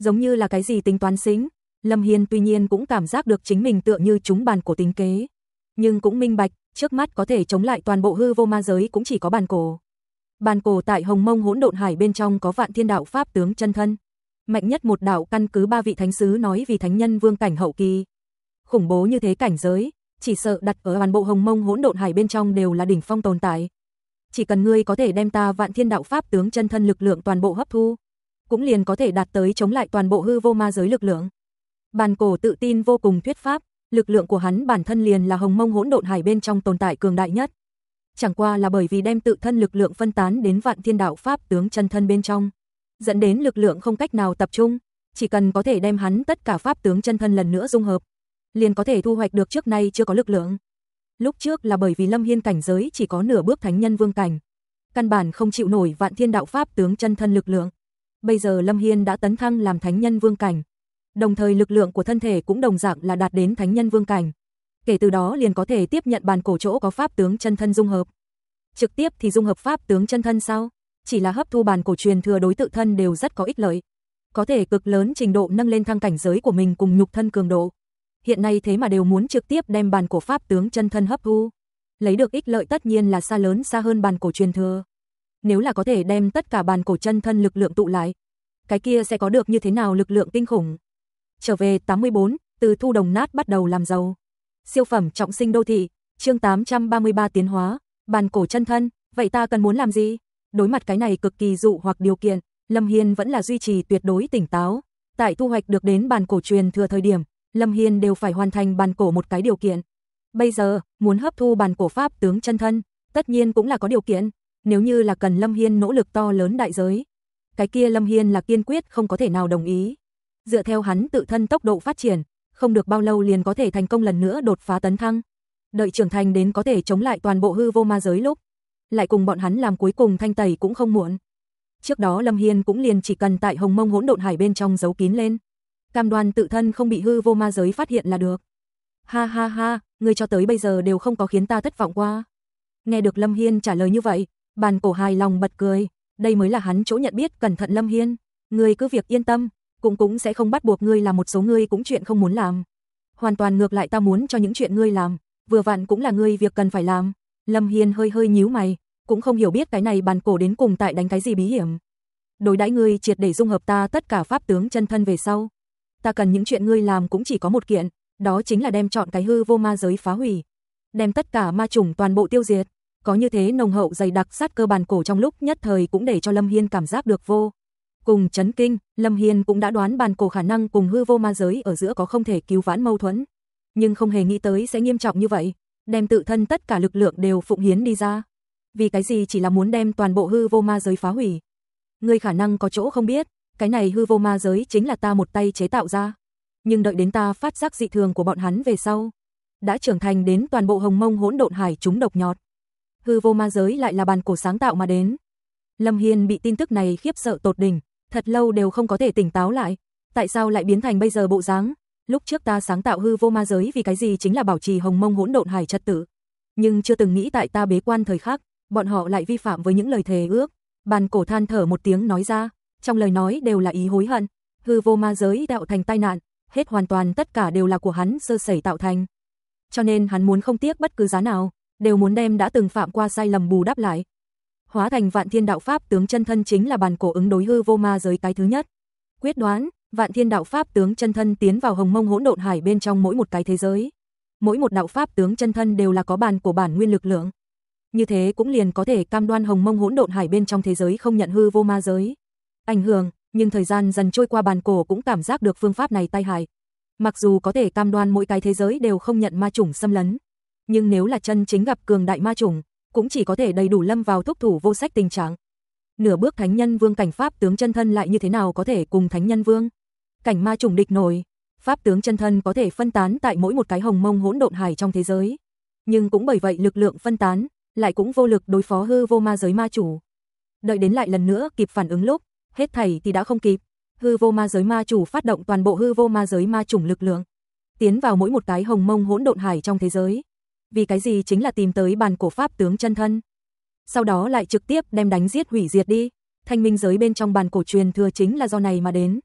A: giống như là cái gì tính toán xính. Lâm Hiên tuy nhiên cũng cảm giác được chính mình tựa như trúng bàn cổ tính kế, nhưng cũng minh bạch, trước mắt có thể chống lại toàn bộ hư vô ma giới cũng chỉ có bàn cổ. Bàn cổ tại Hồng Mông Hỗn Độn Hải bên trong có Vạn Thiên Đạo pháp tướng chân thân, mạnh nhất một đạo, căn cứ 3 vị thánh sứ nói vì thánh nhân vương cảnh hậu kỳ. Khủng bố như thế cảnh giới, chỉ sợ đặt ở toàn bộ Hồng Mông Hỗn Độn Hải bên trong đều là đỉnh phong tồn tại. Chỉ cần ngươi có thể đem ta Vạn Thiên Đạo pháp tướng chân thân lực lượng toàn bộ hấp thu, cũng liền có thể đạt tới chống lại toàn bộ hư vô ma giới lực lượng. Bàn cổ tự tin vô cùng thuyết pháp, lực lượng của hắn bản thân liền là Hồng Mông Hỗn Độn Hải bên trong tồn tại cường đại nhất. Chẳng qua là bởi vì đem tự thân lực lượng phân tán đến Vạn Thiên Đạo pháp tướng chân thân bên trong, dẫn đến lực lượng không cách nào tập trung, chỉ cần có thể đem hắn tất cả pháp tướng chân thân lần nữa dung hợp, liền có thể thu hoạch được trước nay chưa có lực lượng. Lúc trước là bởi vì Lâm Hiên cảnh giới chỉ có nửa bước thánh nhân vương cảnh, căn bản không chịu nổi Vạn Thiên Đạo pháp tướng chân thân lực lượng. Bây giờ Lâm Hiên đã tấn thăng làm thánh nhân vương cảnh, đồng thời lực lượng của thân thể cũng đồng dạng là đạt đến thánh nhân vương cảnh. Kể từ đó liền có thể tiếp nhận bàn cổ chỗ có pháp tướng chân thân dung hợp. Trực tiếp thì dung hợp pháp tướng chân thân sao? Chỉ là hấp thu bàn cổ truyền thừa đối tự thân đều rất có ích lợi, có thể cực lớn trình độ nâng lên thăng cảnh giới của mình cùng nhục thân cường độ. Hiện nay thế mà đều muốn trực tiếp đem bàn cổ pháp tướng chân thân hấp thu, lấy được ích lợi tất nhiên là xa hơn bàn cổ truyền thừa. Nếu là có thể đem tất cả bàn cổ chân thân lực lượng tụ lại, cái kia sẽ có được như thế nào lực lượng kinh khủng. Trở về 84, từ thu đồng nát bắt đầu làm giàu. Siêu phẩm trọng sinh đô thị, chương 833 tiến hóa, bàn cổ chân thân, vậy ta cần muốn làm gì? Đối mặt cái này cực kỳ dụ hoặc điều kiện, Lâm Hiên vẫn là duy trì tuyệt đối tỉnh táo. Tại thu hoạch được đến bàn cổ truyền thừa thời điểm, Lâm Hiên đều phải hoàn thành bàn cổ một cái điều kiện. Bây giờ, muốn hấp thu bàn cổ pháp tướng chân thân, tất nhiên cũng là có điều kiện. Nếu như là cần Lâm Hiên nỗ lực to lớn đại giới, cái kia Lâm Hiên là kiên quyết không có thể nào đồng ý. Dựa theo hắn tự thân tốc độ phát triển, không được bao lâu liền có thể thành công lần nữa đột phá tấn thăng. Đợi trưởng thành đến có thể chống lại toàn bộ hư vô ma giới lúc, lại cùng bọn hắn làm cuối cùng thanh tẩy cũng không muộn. Trước đó Lâm Hiên cũng liền chỉ cần tại Hồng Mông Hỗn Độn Hải bên trong giấu kín lên, cam đoan tự thân không bị hư vô ma giới phát hiện là được. Ha ha ha, ngươi cho tới bây giờ đều không có khiến ta thất vọng qua. Nghe được Lâm Hiên trả lời như vậy, bàn cổ hài lòng bật cười, đây mới là hắn chỗ nhận biết cẩn thận Lâm Hiên, ngươi cứ việc yên tâm, cũng sẽ không bắt buộc ngươi làm một số ngươi cũng chuyện không muốn làm. Hoàn toàn ngược lại ta muốn cho những chuyện ngươi làm, vừa vặn cũng là ngươi việc cần phải làm. Lâm Hiên hơi nhíu mày, cũng không hiểu biết cái này bàn cổ đến cùng tại đánh cái gì bí hiểm. Đối đãi ngươi triệt để dung hợp ta tất cả pháp tướng chân thân về sau, ta cần những chuyện ngươi làm cũng chỉ có một kiện, đó chính là đem chọn cái hư vô ma giới phá hủy, đem tất cả ma chủng toàn bộ tiêu diệt. Có như thế nồng hậu dày đặc sát cơ bàn cổ trong lúc nhất thời cũng để cho Lâm Hiên cảm giác được vô cùng chấn kinh. Lâm Hiên cũng đã đoán bàn cổ khả năng cùng hư vô ma giới ở giữa có không thể cứu vãn mâu thuẫn, nhưng không hề nghĩ tới sẽ nghiêm trọng như vậy, đem tự thân tất cả lực lượng đều phụng hiến đi ra. Vì cái gì chỉ là muốn đem toàn bộ hư vô ma giới phá hủy? Ngươi khả năng có chỗ không biết, cái này hư vô ma giới chính là ta một tay chế tạo ra. Nhưng đợi đến ta phát giác dị thường của bọn hắn về sau, đã trưởng thành đến toàn bộ Hồng Mông Hỗn Độn Hải chúng độc nhọt. Hư vô ma giới lại là bàn cổ sáng tạo mà đến. Lâm Hiên bị tin tức này khiếp sợ tột đỉnh, thật lâu đều không có thể tỉnh táo lại. Tại sao lại biến thành bây giờ bộ dáng? Lúc trước ta sáng tạo hư vô ma giới vì cái gì chính là bảo trì Hồng Mông Hỗn Độn Hải trật tự. Nhưng chưa từng nghĩ tại ta bế quan thời khắc, bọn họ lại vi phạm với những lời thề ước. Bàn cổ than thở một tiếng nói ra, trong lời nói đều là ý hối hận. Hư vô ma giới tạo thành tai nạn, hết hoàn toàn tất cả đều là của hắn sơ sẩy tạo thành. Cho nên hắn muốn không tiếc bất cứ giá nào, đều muốn đem đã từng phạm qua sai lầm bù đắp lại. Hóa thành Vạn Thiên Đạo pháp tướng chân thân chính là bàn cổ ứng đối hư vô ma giới cái thứ nhất. Quyết đoán, Vạn Thiên Đạo pháp tướng chân thân tiến vào Hồng Mông Hỗn Độn Hải bên trong mỗi một cái thế giới. Mỗi một đạo pháp tướng chân thân đều là có bàn cổ bản nguyên lực lượng. Như thế cũng liền có thể cam đoan Hồng Mông Hỗn Độn Hải bên trong thế giới không nhận hư vô ma giới ảnh hưởng, nhưng thời gian dần trôi qua bàn cổ cũng cảm giác được phương pháp này tai hại. Mặc dù có thể cam đoan mỗi cái thế giới đều không nhận ma chủng xâm lấn, nhưng nếu là chân chính gặp cường đại ma chủng, cũng chỉ có thể đầy đủ lâm vào thúc thủ vô sách tình trạng. Nửa bước thánh nhân vương cảnh pháp tướng chân thân lại như thế nào có thể cùng thánh nhân vương cảnh ma chủng địch nổi? Pháp tướng chân thân có thể phân tán tại mỗi một cái Hồng Mông Hỗn Độn Hải trong thế giới, nhưng cũng bởi vậy lực lượng phân tán, lại cũng vô lực đối phó hư vô ma giới ma chủ. Đợi đến lại lần nữa kịp phản ứng lúc, hết thảy thì đã không kịp. Hư vô ma giới ma chủ phát động toàn bộ hư vô ma giới ma chủng lực lượng, tiến vào mỗi một cái Hồng Mông Hỗn Độn Hải trong thế giới. Vì cái gì chính là tìm tới bàn cổ pháp tướng chân thân, sau đó lại trực tiếp đem đánh giết hủy diệt đi. Thanh minh giới bên trong bàn cổ truyền thừa chính là do này mà đến.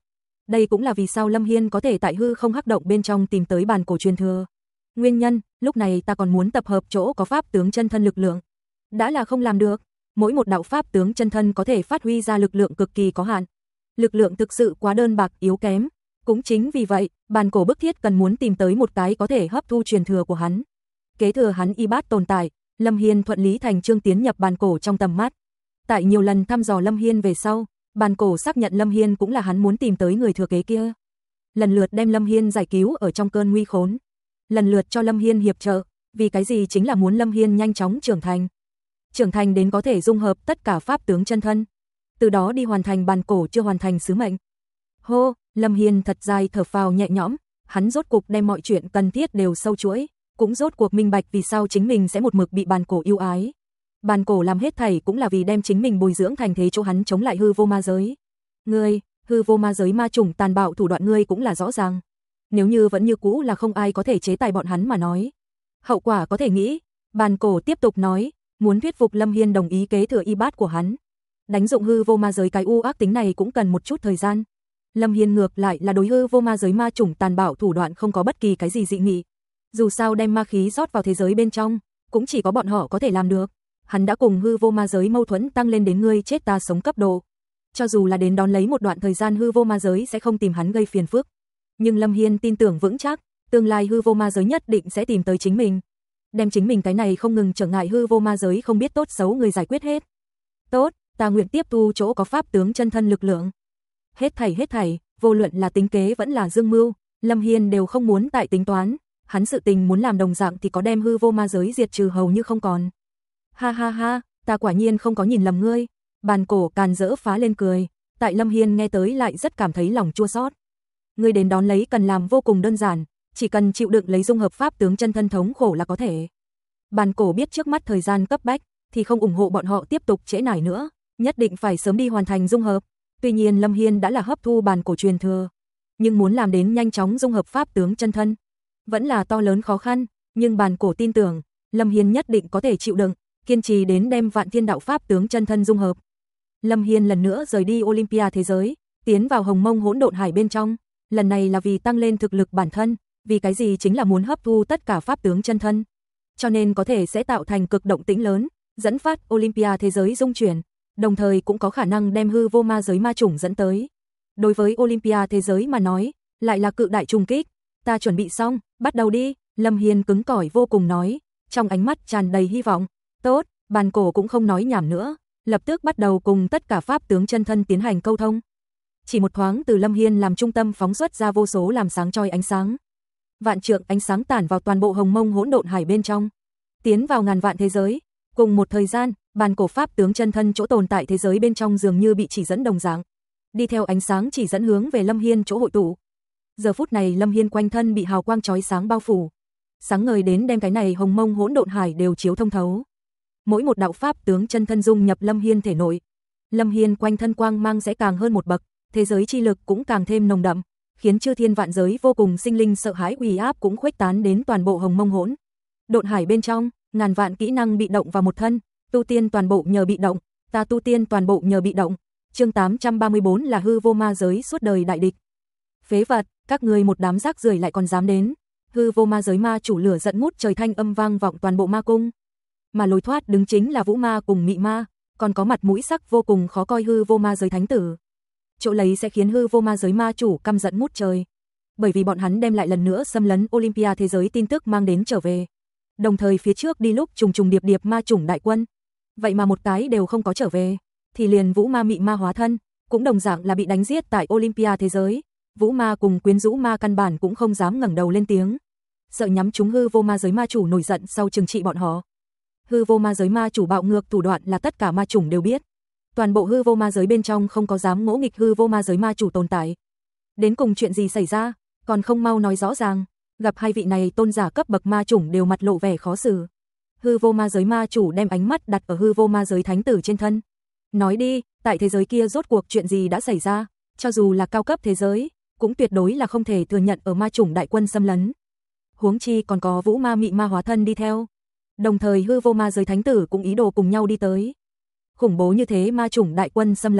A: Đây cũng là vì sao Lâm Hiên có thể tại hư không hắc động bên trong tìm tới bản cổ truyền thừa. Nguyên nhân, lúc này ta còn muốn tập hợp chỗ có pháp tướng chân thân lực lượng. Đã là không làm được, mỗi một đạo pháp tướng chân thân có thể phát huy ra lực lượng cực kỳ có hạn. Lực lượng thực sự quá đơn bạc yếu kém. Cũng chính vì vậy, bản cổ bức thiết cần muốn tìm tới một cái có thể hấp thu truyền thừa của hắn. Kế thừa hắn y bát tồn tại, Lâm Hiên thuận lý thành chương tiến nhập bản cổ trong tầm mắt. Tại nhiều lần thăm dò Lâm Hiên về sau, bản cổ xác nhận Lâm Hiên cũng là hắn muốn tìm tới người thừa kế kia. Lần lượt đem Lâm Hiên giải cứu ở trong cơn nguy khốn. Lần lượt cho Lâm Hiên hiệp trợ, vì cái gì chính là muốn Lâm Hiên nhanh chóng trưởng thành. Trưởng thành đến có thể dung hợp tất cả pháp tướng chân thân. Từ đó đi hoàn thành bản cổ chưa hoàn thành sứ mệnh. Hô, Lâm Hiên thật dài thở phào nhẹ nhõm, hắn rốt cuộc đem mọi chuyện cần thiết đều sâu chuỗi, cũng rốt cuộc minh bạch vì sao chính mình sẽ một mực bị bản cổ yêu ái. Bản cổ làm hết thảy cũng là vì đem chính mình bồi dưỡng thành thế chỗ hắn chống lại hư vô ma giới. Ngươi, hư vô ma giới ma chủng tàn bạo thủ đoạn ngươi cũng là rõ ràng. Nếu như vẫn như cũ là không ai có thể chế tài bọn hắn mà nói. Hậu quả có thể nghĩ, bản cổ tiếp tục nói, muốn thuyết phục Lâm Hiên đồng ý kế thừa y bát của hắn. Đánh dụng hư vô ma giới cái u ác tính này cũng cần một chút thời gian. Lâm Hiên ngược lại là đối hư vô ma giới ma chủng tàn bạo thủ đoạn không có bất kỳ cái gì dị nghị. Dù sao đem ma khí rót vào thế giới bên trong, cũng chỉ có bọn họ có thể làm được. Hắn đã cùng hư vô ma giới mâu thuẫn tăng lên đến ngươi chết ta sống cấp độ. Cho dù là đến đón lấy một đoạn thời gian hư vô ma giới sẽ không tìm hắn gây phiền phức. Nhưng Lâm Hiên tin tưởng vững chắc, tương lai hư vô ma giới nhất định sẽ tìm tới chính mình. Đem chính mình cái này không ngừng trở ngại hư vô ma giới không biết tốt xấu người giải quyết hết. Tốt, ta nguyện tiếp thu chỗ có pháp tướng chân thân lực lượng. Hết thảy, vô luận là tính kế vẫn là dương mưu, Lâm Hiên đều không muốn tại tính toán, hắn sự tình muốn làm đồng dạng thì có đem hư vô ma giới diệt trừ hầu như không còn. Ha ha ha, ta quả nhiên không có nhìn lầm ngươi. Bản cổ càn rỡ phá lên cười, tại Lâm Hiên nghe tới lại rất cảm thấy lòng chua xót. Ngươi đến đón lấy cần làm vô cùng đơn giản, chỉ cần chịu đựng lấy dung hợp pháp tướng chân thân thống khổ là có thể. Bản cổ biết trước mắt thời gian cấp bách, thì không ủng hộ bọn họ tiếp tục trễ nải nữa, nhất định phải sớm đi hoàn thành dung hợp. Tuy nhiên Lâm Hiên đã là hấp thu bản cổ truyền thừa, nhưng muốn làm đến nhanh chóng dung hợp pháp tướng chân thân, vẫn là to lớn khó khăn, nhưng bản cổ tin tưởng, Lâm Hiên nhất định có thể chịu đựng, kiên trì đến đem Vạn Thiên Đạo pháp tướng chân thân dung hợp. Lâm Hiên lần nữa rời đi Olympia thế giới, tiến vào Hồng Mông Hỗn Độn Hải bên trong, lần này là vì tăng lên thực lực bản thân, vì cái gì chính là muốn hấp thu tất cả pháp tướng chân thân. Cho nên có thể sẽ tạo thành cực động tĩnh lớn, dẫn phát Olympia thế giới rung chuyển, đồng thời cũng có khả năng đem hư vô ma giới ma chủng dẫn tới. Đối với Olympia thế giới mà nói, lại là cự đại trùng kích. Ta chuẩn bị xong, bắt đầu đi, Lâm Hiên cứng cỏi vô cùng nói, trong ánh mắt tràn đầy hy vọng. Tốt, bản cổ cũng không nói nhảm nữa, lập tức bắt đầu cùng tất cả pháp tướng chân thân tiến hành câu thông. Chỉ một thoáng từ Lâm Hiên làm trung tâm phóng xuất ra vô số làm sáng chói ánh sáng. Vạn trượng ánh sáng tản vào toàn bộ Hồng Mông Hỗn Độn Hải bên trong, tiến vào ngàn vạn thế giới. Cùng một thời gian, bản cổ pháp tướng chân thân chỗ tồn tại thế giới bên trong dường như bị chỉ dẫn đồng dạng, đi theo ánh sáng chỉ dẫn hướng về Lâm Hiên chỗ hội tụ. Giờ phút này Lâm Hiên quanh thân bị hào quang chói sáng bao phủ, sáng ngời đến đem cái này Hồng Mông Hỗn Độn Hải đều chiếu thông thấu. Mỗi một đạo pháp tướng chân thân dung nhập Lâm Hiên thể nội, Lâm Hiên quanh thân quang mang sẽ càng hơn một bậc, thế giới chi lực cũng càng thêm nồng đậm, khiến chư thiên vạn giới vô cùng sinh linh sợ hãi uy áp cũng khuếch tán đến toàn bộ Hồng Mông Hỗn Độn Hải bên trong. Ngàn vạn kỹ năng bị động vào một thân, tu tiên toàn bộ nhờ bị động, ta tu tiên toàn bộ nhờ bị động. Chương 834 là hư vô ma giới suốt đời đại địch. Phế vật, các ngươi một đám rác rưởi lại còn dám đến. Hư vô ma giới ma chủ lửa giận ngút trời thanh âm vang vọng toàn bộ ma cung. Mà lối thoát đứng chính là Vũ Ma cùng Mị Ma, còn có mặt mũi sắc vô cùng khó coi hư vô ma giới thánh tử. Chỗ lấy sẽ khiến hư vô ma giới ma chủ căm giận ngút trời. Bởi vì bọn hắn đem lại lần nữa xâm lấn Olympia thế giới tin tức mang đến trở về. Đồng thời phía trước đi lúc trùng trùng điệp điệp ma chủng đại quân, vậy mà một cái đều không có trở về, thì liền Vũ Ma Mị Ma hóa thân, cũng đồng dạng là bị đánh giết tại Olympia thế giới. Vũ Ma cùng quyến rũ ma căn bản cũng không dám ngẩng đầu lên tiếng, sợ nhắm chúng hư vô ma giới ma chủ nổi giận sau trừng trị bọn họ. Hư vô ma giới ma chủ bạo ngược thủ đoạn là tất cả ma chủng đều biết. Toàn bộ hư vô ma giới bên trong không có dám ngỗ nghịch hư vô ma giới ma chủ tồn tại. Đến cùng chuyện gì xảy ra, còn không mau nói rõ ràng. Gặp hai vị này tôn giả cấp bậc ma chủng đều mặt lộ vẻ khó xử. Hư vô ma giới ma chủ đem ánh mắt đặt ở hư vô ma giới thánh tử trên thân. Nói đi, tại thế giới kia rốt cuộc chuyện gì đã xảy ra, cho dù là cao cấp thế giới, cũng tuyệt đối là không thể thừa nhận ở ma chủng đại quân xâm lấn. Huống chi còn có Vũ Ma Mị Ma hóa thân đi theo. Đồng thời hư vô ma giới thánh tử cũng ý đồ cùng nhau đi tới. Khủng bố như thế ma chủng đại quân xâm lấn,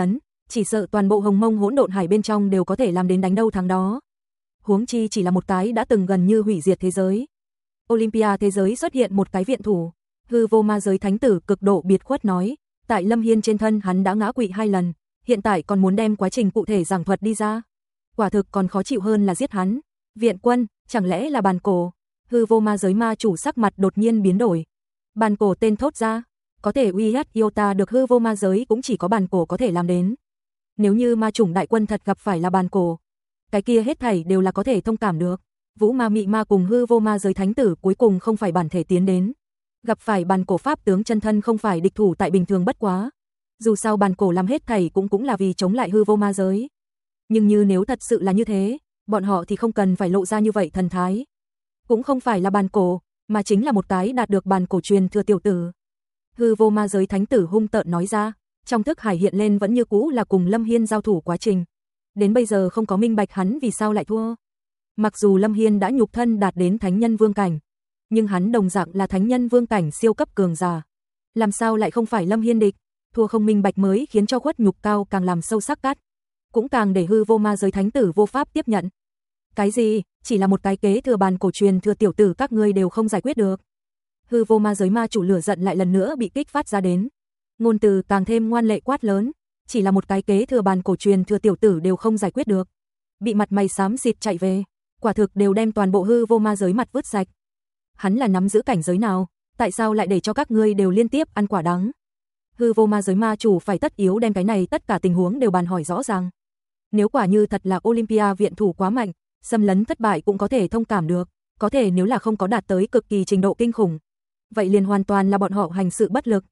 A: chỉ sợ toàn bộ Hồng Mông Hỗn Độn Hải bên trong đều có thể làm đến đánh đâu thắng đó. Huống chi chỉ là một cái đã từng gần như hủy diệt thế giới. Olympia thế giới xuất hiện một cái viện thủ, Hư Vô Ma Giới Thánh Tử cực độ biệt khuất nói, tại Lâm Hiên trên thân hắn đã ngã quỵ 2 lần, hiện tại còn muốn đem quá trình cụ thể giảng thuật đi ra. Quả thực còn khó chịu hơn là giết hắn. Viện quân, chẳng lẽ là bàn cổ? Hư Vô Ma Giới ma chủ sắc mặt đột nhiên biến đổi. Bàn cổ tên thốt ra, có thể uy hiếp Iota được Hư Vô Ma Giới cũng chỉ có bàn cổ có thể làm đến. Nếu như ma chủng đại quân thật gặp phải là bàn cổ, cái kia hết thảy đều là có thể thông cảm được. Vũ Ma Mị Ma cùng Hư Vô Ma Giới Thánh Tử cuối cùng không phải bản thể tiến đến. Gặp phải bàn cổ pháp tướng chân thân không phải địch thủ tại bình thường bất quá. Dù sao bàn cổ làm hết thảy cũng là vì chống lại Hư Vô Ma Giới. Nhưng như nếu thật sự là như thế, bọn họ thì không cần phải lộ ra như vậy thần thái. Cũng không phải là bàn cổ, mà chính là một cái đạt được bàn cổ truyền thừa tiểu tử. Hư Vô Ma Giới Thánh Tử hung tợn nói ra, trong thức hải hiện lên vẫn như cũ là cùng Lâm Hiên giao thủ quá trình. Đến bây giờ không có minh bạch hắn vì sao lại thua. Mặc dù Lâm Hiên đã nhục thân đạt đến Thánh Nhân Vương cảnh, nhưng hắn đồng dạng là Thánh Nhân Vương cảnh siêu cấp cường giả. Làm sao lại không phải Lâm Hiên địch? Thua không minh bạch mới khiến cho khuất nhục cao càng làm sâu sắc cắt, cũng càng để Hư Vô Ma Giới Thánh Tử vô pháp tiếp nhận. Cái gì? Chỉ là một cái kế thừa bàn cổ truyền thừa tiểu tử các ngươi đều không giải quyết được. Hư Vô Ma Giới ma chủ lửa giận lại lần nữa bị kích phát ra đến. Ngôn từ càng thêm ngoan lệ quát lớn, chỉ là một cái kế thừa bàn cổ truyền thừa tiểu tử đều không giải quyết được. Bị mặt mày xám xịt chạy về, quả thực đều đem toàn bộ Hư Vô Ma Giới mặt vứt sạch. Hắn là nắm giữ cảnh giới nào, tại sao lại để cho các ngươi đều liên tiếp ăn quả đắng? Hư Vô Ma Giới ma chủ phải tất yếu đem cái này tất cả tình huống đều bàn hỏi rõ ràng. Nếu quả như thật là Olympia viện thủ quá mạnh, xâm lấn thất bại cũng có thể thông cảm được, có thể nếu là không có đạt tới cực kỳ trình độ kinh khủng, vậy liền hoàn toàn là bọn họ hành sự bất lực.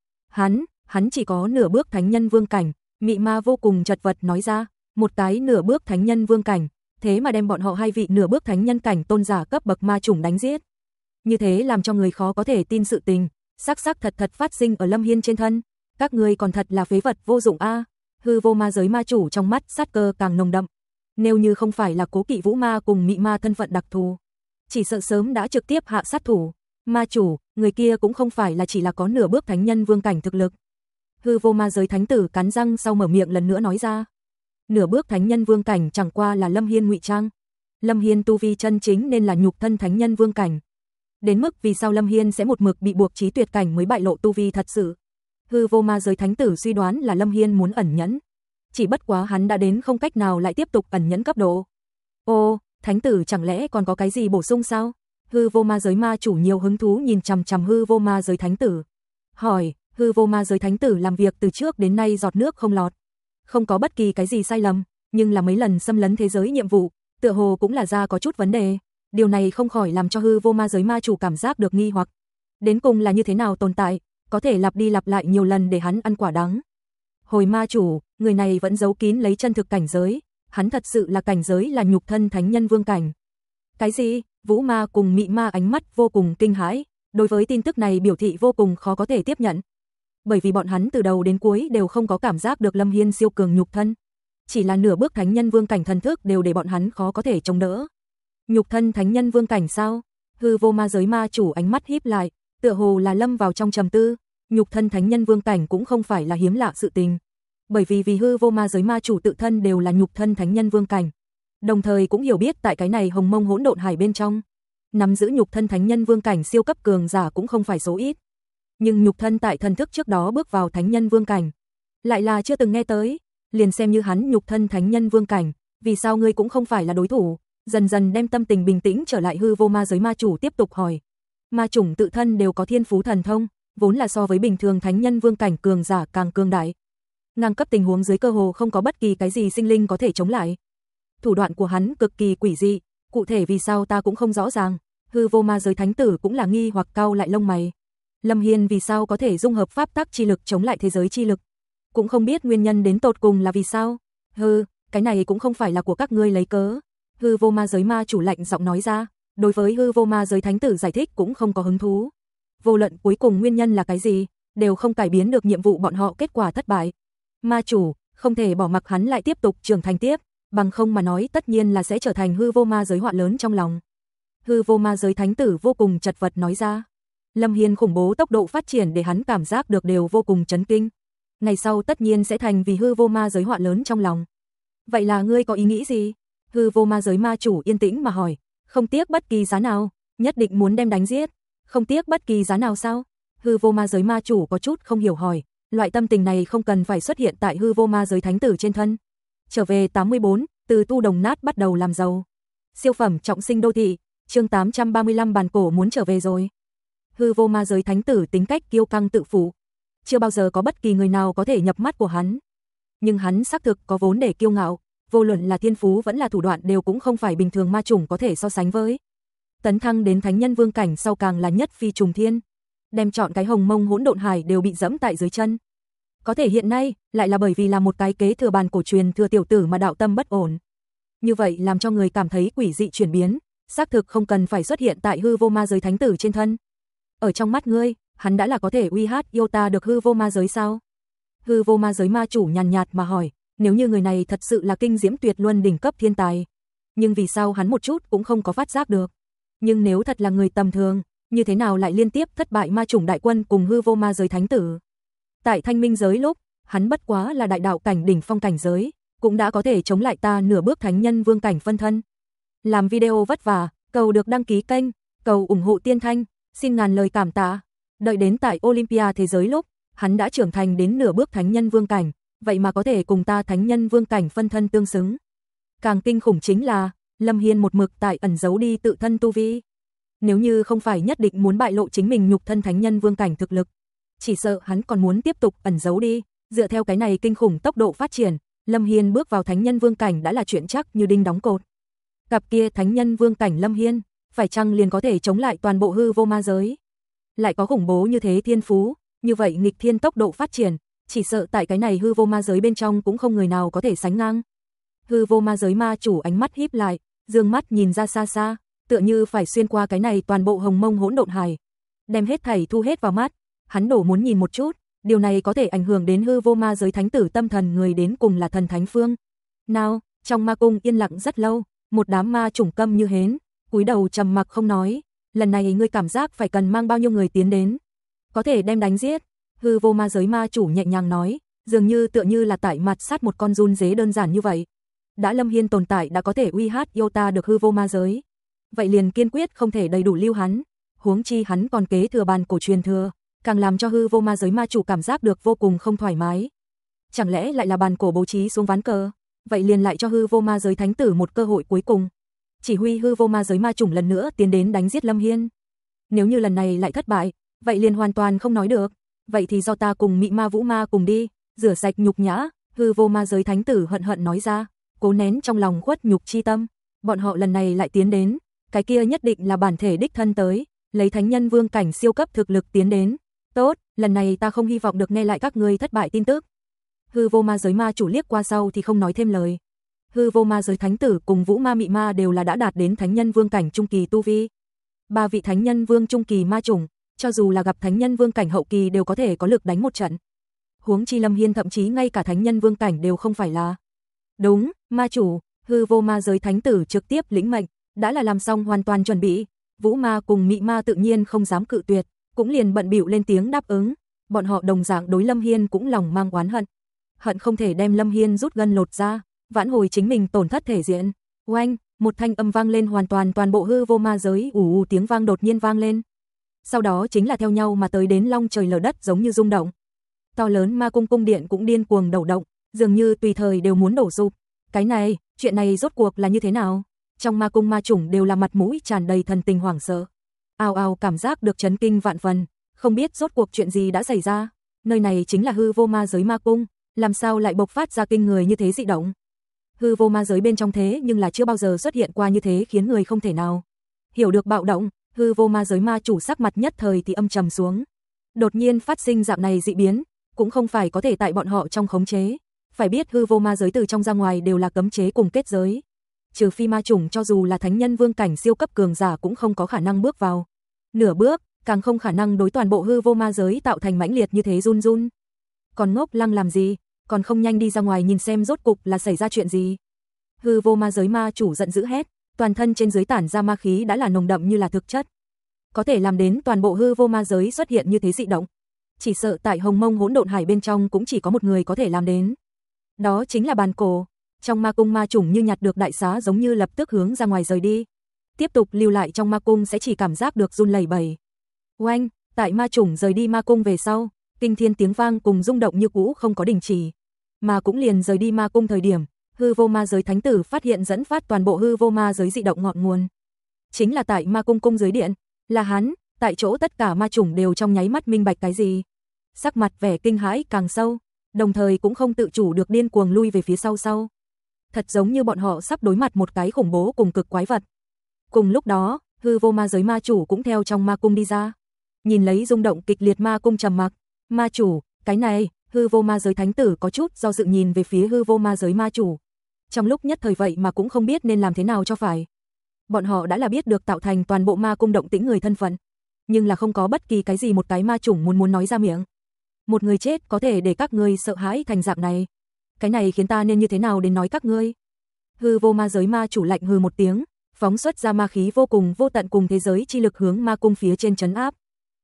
A: Hắn chỉ có nửa bước Thánh Nhân Vương cảnh. Mị Ma vô cùng chật vật nói ra, một cái nửa bước Thánh Nhân Vương cảnh, thế mà đem bọn họ 2 vị nửa bước Thánh Nhân cảnh tôn giả cấp bậc ma chủng đánh giết. Như thế làm cho người khó có thể tin sự tình, xác thật phát sinh ở Lâm Hiên trên thân. Các ngươi còn thật là phế vật vô dụng a. Hư Vô Ma Giới ma chủ trong mắt sát cơ càng nồng đậm. Nếu như không phải là cố kỵ Vũ Ma cùng Mị Ma thân phận đặc thù, chỉ sợ sớm đã trực tiếp hạ sát thủ. Ma chủ, người kia cũng không phải là chỉ là có nửa bước Thánh Nhân Vương cảnh thực lực. Hư Vô Ma Giới Thánh Tử cắn răng sau mở miệng lần nữa nói ra. Nửa bước Thánh Nhân Vương cảnh chẳng qua là Lâm Hiên ngụy trang. Lâm Hiên tu vi chân chính nên là nhục thân Thánh Nhân Vương cảnh. Đến mức vì sao Lâm Hiên sẽ một mực bị buộc chí tuyệt cảnh mới bại lộ tu vi thật sự. Hư Vô Ma Giới Thánh Tử suy đoán là Lâm Hiên muốn ẩn nhẫn. Chỉ bất quá hắn đã đến không cách nào lại tiếp tục ẩn nhẫn cấp độ. Ô, Thánh Tử chẳng lẽ còn có cái gì bổ sung sao? Hư Vô Ma Giới ma chủ nhiều hứng thú nhìn chằm chằm Hư Vô Ma Giới Thánh Tử. Hỏi, Hư Vô Ma Giới Thánh Tử làm việc từ trước đến nay giọt nước không lọt. Không có bất kỳ cái gì sai lầm, nhưng là mấy lần xâm lấn thế giới nhiệm vụ, tựa hồ cũng là ra có chút vấn đề. Điều này không khỏi làm cho Hư Vô Ma Giới ma chủ cảm giác được nghi hoặc. Đến cùng là như thế nào tồn tại, có thể lặp đi lặp lại nhiều lần để hắn ăn quả đắng. Hồi ma chủ, người này vẫn giấu kín lấy chân thực cảnh giới, hắn thật sự là cảnh giới là nhục thân Thánh Nhân Vương cảnh. Cái gì? Vũ Ma cùng Mị Ma ánh mắt vô cùng kinh hãi, đối với tin tức này biểu thị vô cùng khó có thể tiếp nhận. Bởi vì bọn hắn từ đầu đến cuối đều không có cảm giác được Lâm Hiên siêu cường nhục thân. Chỉ là nửa bước Thánh Nhân Vương cảnh thần thức đều để bọn hắn khó có thể chống đỡ. Nhục thân Thánh Nhân Vương cảnh sao? Hư Vô Ma Giới ma chủ ánh mắt híp lại, tựa hồ là lâm vào trong trầm tư. Nhục thân Thánh Nhân Vương cảnh cũng không phải là hiếm lạ sự tình. Bởi vì Hư Vô Ma Giới ma chủ tự thân đều là nhục thân Thánh Nhân Vương cảnh. Đồng thời cũng hiểu biết tại cái này Hồng Mông Hỗn Độn Hải bên trong, nắm giữ nhục thân Thánh Nhân Vương cảnh siêu cấp cường giả cũng không phải số ít. Nhưng nhục thân tại thần thức trước đó bước vào Thánh Nhân Vương cảnh, lại là chưa từng nghe tới, liền xem như hắn nhục thân Thánh Nhân Vương cảnh, vì sao ngươi cũng không phải là đối thủ? Dần dần đem tâm tình bình tĩnh trở lại Hư Vô Ma Giới ma chủ tiếp tục hỏi. Ma chủng tự thân đều có thiên phú thần thông, vốn là so với bình thường Thánh Nhân Vương cảnh cường giả càng cường đại. Ngang cấp tình huống dưới cơ hồ không có bất kỳ cái gì sinh linh có thể chống lại. Thủ đoạn của hắn cực kỳ quỷ dị, cụ thể vì sao ta cũng không rõ ràng. Hư Vô Ma Giới Thánh Tử cũng là nghi hoặc cau lại lông mày. Lâm Hiên vì sao có thể dung hợp pháp tắc chi lực chống lại thế giới chi lực? Cũng không biết nguyên nhân đến tột cùng là vì sao. Cái này cũng không phải là của các ngươi lấy cớ. Hư Vô Ma Giới ma chủ lạnh giọng nói ra, đối với Hư Vô Ma Giới Thánh Tử giải thích cũng không có hứng thú. Vô luận cuối cùng nguyên nhân là cái gì, đều không cải biến được nhiệm vụ bọn họ kết quả thất bại. Ma chủ, không thể bỏ mặc hắn lại tiếp tục trưởng thành tiếp, bằng không mà nói tất nhiên là sẽ trở thành Hư Vô Ma Giới họa lớn trong lòng. Hư Vô Ma Giới Thánh Tử vô cùng chật vật nói ra. Lâm Hiên khủng bố tốc độ phát triển để hắn cảm giác được đều vô cùng chấn kinh. ngày sau tất nhiên sẽ thành vì hư vô ma giới họa lớn trong lòng. Vậy là ngươi có ý nghĩ gì? Hư vô ma giới ma chủ yên tĩnh mà hỏi, không tiếc bất kỳ giá nào, nhất định muốn đem đánh giết, không tiếc bất kỳ giá nào sao? Hư vô ma giới ma chủ có chút không hiểu hỏi, loại tâm tình này không cần phải xuất hiện tại hư vô ma giới thánh tử trên thân. Trở về 84, từ tu đồng nát bắt đầu làm giàu. Siêu phẩm trọng sinh đô thị, chương 835 bàn cổ muốn trở về rồi. Hư vô ma giới thánh tử tính cách kiêu căng tự phụ, chưa bao giờ có bất kỳ người nào có thể nhập mắt của hắn. Nhưng hắn xác thực có vốn để kiêu ngạo, vô luận là thiên phú vẫn là thủ đoạn đều cũng không phải bình thường ma chủng có thể so sánh với. Tấn thăng đến thánh nhân vương cảnh sau càng là nhất phi trùng thiên, đem chọn cái hồng mông hỗn độn hải đều bị dẫm tại dưới chân. Có thể hiện nay lại là bởi vì là một cái kế thừa bàn cổ truyền thừa tiểu tử mà đạo tâm bất ổn. Như vậy làm cho người cảm thấy quỷ dị chuyển biến, xác thực không cần phải xuất hiện tại hư vô ma giới thánh tử trên thân. Ở trong mắt ngươi, hắn đã là có thể uy hát yêu ta được hư vô ma giới sao? Hư vô ma giới ma chủ nhàn nhạt mà hỏi, nếu như người này thật sự là kinh diễm tuyệt luân đỉnh cấp thiên tài, nhưng vì sao hắn một chút cũng không có phát giác được? Nhưng nếu thật là người tầm thường, như thế nào lại liên tiếp thất bại ma chủng đại quân cùng hư vô ma giới thánh tử? Tại thanh minh giới lúc, hắn bất quá là đại đạo cảnh đỉnh phong cảnh giới, cũng đã có thể chống lại ta nửa bước thánh nhân vương cảnh phân thân. Làm video vất vả, cầu được đăng ký kênh, cầu ủng hộ Tiên Thanh, xin ngàn lời cảm tạ. Đợi đến tại Olympia thế giới lúc, hắn đã trưởng thành đến nửa bước thánh nhân vương cảnh, vậy mà có thể cùng ta thánh nhân vương cảnh phân thân tương xứng. Càng kinh khủng chính là, Lâm Hiên một mực tại ẩn giấu đi tự thân tu vi. Nếu như không phải nhất định muốn bại lộ chính mình nhục thân thánh nhân vương cảnh thực lực, chỉ sợ hắn còn muốn tiếp tục ẩn giấu đi. Dựa theo cái này kinh khủng tốc độ phát triển, Lâm Hiên bước vào thánh nhân vương cảnh đã là chuyện chắc như đinh đóng cột. Cặp kia thánh nhân vương cảnh Lâm Hiên, phải chăng liền có thể chống lại toàn bộ hư vô ma giới? Lại có khủng bố như thế thiên phú, như vậy nghịch thiên tốc độ phát triển, chỉ sợ tại cái này hư vô ma giới bên trong cũng không người nào có thể sánh ngang. Hư vô ma giới ma chủ ánh mắt híp lại, dương mắt nhìn ra xa xa, tựa như phải xuyên qua cái này toàn bộ hồng mông hỗn độn hải, đem hết thảy thu hết vào mắt. Hắn đổ muốn nhìn một chút, điều này có thể ảnh hưởng đến hư vô ma giới thánh tử tâm thần người đến cùng là thần thánh phương. Nào, trong ma cung yên lặng rất lâu, một đám ma chủng câm như hến, cúi đầu trầm mặc không nói. Lần này ngươi cảm giác phải cần mang bao nhiêu người tiến đến? Có thể đem đánh giết. Hư vô ma giới ma chủ nhẹ nhàng nói, dường như tựa như là tại mặt sát một con run dế đơn giản như vậy. Đã Lâm Hiên tồn tại đã có thể uy hát yêu ta được hư vô ma giới, vậy liền kiên quyết không thể đầy đủ lưu hắn. Huống chi hắn còn kế thừa bàn cổ truyền thừa, càng làm cho hư vô ma giới ma chủ cảm giác được vô cùng không thoải mái. Chẳng lẽ lại là bàn cổ bố trí xuống ván cờ? Vậy liền lại cho hư vô ma giới thánh tử một cơ hội cuối cùng, chỉ huy hư vô ma giới ma chủng lần nữa tiến đến đánh giết Lâm Hiên. Nếu như lần này lại thất bại, vậy liền hoàn toàn không nói được. Vậy thì do ta cùng Mị Ma Vũ Ma cùng đi, rửa sạch nhục nhã. Hư vô ma giới thánh tử hận hận nói ra, cố nén trong lòng khuất nhục chi tâm. Bọn họ lần này lại tiến đến, cái kia nhất định là bản thể đích thân tới, lấy thánh nhân vương cảnh siêu cấp thực lực tiến đến. Tốt, lần này ta không hy vọng được nghe lại các ngươi thất bại tin tức. Hư vô ma giới ma chủ liếc qua sau thì không nói thêm lời. Hư vô ma giới thánh tử cùng Vũ Ma Mị Ma đều là đã đạt đến thánh nhân vương cảnh trung kỳ tu vi. Ba vị thánh nhân vương trung kỳ ma chủng, cho dù là gặp thánh nhân vương cảnh hậu kỳ đều có thể có lực đánh một trận. Huống chi Lâm Hiên thậm chí ngay cả thánh nhân vương cảnh đều không phải là. Đúng, ma chủ. Hư vô ma giới thánh tử trực tiếp lĩnh mệnh, đã là làm xong hoàn toàn chuẩn bị. Vũ Ma cùng Mị Ma tự nhiên không dám cự tuyệt, cũng liền bận bịu lên tiếng đáp ứng. Bọn họ đồng dạng đối Lâm Hiên cũng lòng mang oán hận, hận không thể đem Lâm Hiên rút gân lột ra, vãn hồi chính mình tổn thất thể diện. Oanh, một thanh âm vang lên hoàn toàn bộ hư vô ma giới, ù tiếng vang đột nhiên vang lên. Sau đó chính là theo nhau mà tới đến long trời lở đất giống như rung động. To lớn ma cung cung điện cũng điên cuồng đầu động, dường như tùy thời đều muốn đổ sụp. Cái này, chuyện này rốt cuộc là như thế nào? Trong ma cung ma chủng đều là mặt mũi tràn đầy thần tình hoảng sợ. Ào ào cảm giác được chấn kinh vạn phần, không biết rốt cuộc chuyện gì đã xảy ra. Nơi này chính là hư vô ma giới ma cung, làm sao lại bộc phát ra kinh người như thế dị động? Hư vô ma giới bên trong thế nhưng là chưa bao giờ xuất hiện qua như thế, khiến người không thể nào hiểu được bạo động. Hư vô ma giới ma chủ sắc mặt nhất thời thì âm trầm xuống. Đột nhiên phát sinh dạng này dị biến, cũng không phải có thể tại bọn họ trong khống chế. Phải biết hư vô ma giới từ trong ra ngoài đều là cấm chế cùng kết giới. Trừ phi ma chủng cho dù là thánh nhân vương cảnh siêu cấp cường giả cũng không có khả năng bước vào nửa bước, càng không khả năng đối toàn bộ hư vô ma giới tạo thành mãnh liệt như thế run run. Còn ngốc lăng làm gì, còn không nhanh đi ra ngoài nhìn xem rốt cục là xảy ra chuyện gì. Hư vô ma giới ma chủ giận dữ hét, toàn thân trên dưới tản ra ma khí đã là nồng đậm như là thực chất, có thể làm đến toàn bộ hư vô ma giới xuất hiện như thế dị động. chỉ sợ tại Hồng Mông Hỗn Độn Hải bên trong cũng chỉ có một người có thể làm đến. Đó chính là bàn cổ. Trong ma cung ma chủng như nhặt được đại xá giống như lập tức hướng ra ngoài rời đi. Tiếp tục lưu lại trong ma cung sẽ chỉ cảm giác được run lẩy bẩy. Oanh, tại ma chủng rời đi ma cung về sau, kinh thiên tiếng vang cùng rung động như cũ không có đình chỉ. Mà cũng liền rời đi ma cung thời điểm, hư vô ma giới thánh tử phát hiện dẫn phát toàn bộ hư vô ma giới dị động ngọn nguồn. Chính là tại ma cung cung giới điện, là hắn, tại chỗ tất cả ma chủng đều trong nháy mắt minh bạch cái gì. Sắc mặt vẻ kinh hãi càng sâu, đồng thời cũng không tự chủ được điên cuồng lui về phía sau. Thật giống như bọn họ sắp đối mặt một cái khủng bố cùng cực quái vật. Cùng lúc đó, hư vô ma giới ma chủ cũng theo trong ma cung đi ra. Nhìn lấy rung động kịch liệt ma cung trầm mặc, ma chủ, cái này, hư vô ma giới thánh tử có chút do dự nhìn về phía hư vô ma giới ma chủ. Trong lúc nhất thời vậy mà cũng không biết nên làm thế nào cho phải. Bọn họ đã là biết được tạo thành toàn bộ ma cung động tĩnh người thân phận, nhưng là không có bất kỳ cái gì một cái ma chủng muốn nói ra miệng. Một người chết có thể để các ngươi sợ hãi thành dạng này. Cái này khiến ta nên như thế nào đến nói các ngươi? Hư vô ma giới ma chủ lạnh hừ một tiếng, phóng xuất ra ma khí vô cùng vô tận cùng thế giới chi lực hướng ma cung phía trên trấn áp.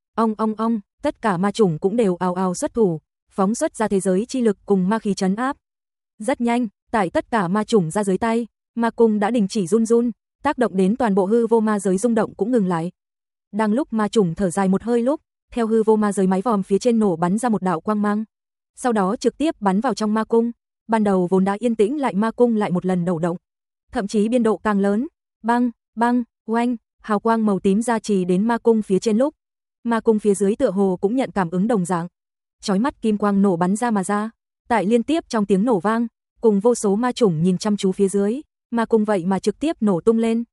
A: Ong, tất cả ma chủng cũng đều ào ào xuất thủ, phóng xuất ra thế giới chi lực cùng ma khí trấn áp. Rất nhanh, tại tất cả ma chủng ra dưới tay, ma cung đã đình chỉ run run, tác động đến toàn bộ hư vô ma giới rung động cũng ngừng lại. Đang lúc ma chủng thở dài một hơi lúc, theo hư vô ma giới mái vòm phía trên nổ bắn ra một đạo quang mang, sau đó trực tiếp bắn vào trong ma cung. Ban đầu vốn đã yên tĩnh lại ma cung lại một lần đầu động, thậm chí biên độ càng lớn. Bang, oanh, hào quang màu tím ra trì đến ma cung phía trên lúc, ma cung phía dưới tựa hồ cũng nhận cảm ứng đồng dạng. Chói mắt kim quang nổ bắn ra mà ra, tại liên tiếp trong tiếng nổ vang, cùng vô số ma chủng nhìn chăm chú phía dưới, ma cung vậy mà trực tiếp nổ tung lên.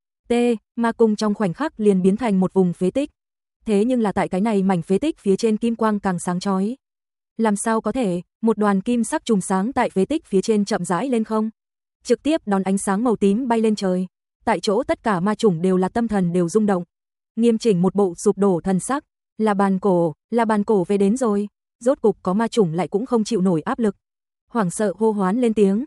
A: Ma cung trong khoảnh khắc liền biến thành một vùng phế tích. Thế nhưng là tại cái này mảnh phế tích phía trên kim quang càng sáng chói. Làm sao có thể, một đoàn kim sắc chùm sáng tại phế tích phía trên chậm rãi lên không? Trực tiếp đón ánh sáng màu tím bay lên trời. Tại chỗ tất cả ma chủng đều là tâm thần đều rung động. Nghiêm chỉnh một bộ sụp đổ thần sắc, là bàn cổ về đến rồi. Rốt cục có ma chủng lại cũng không chịu nổi áp lực. Hoảng sợ hô hoán lên tiếng.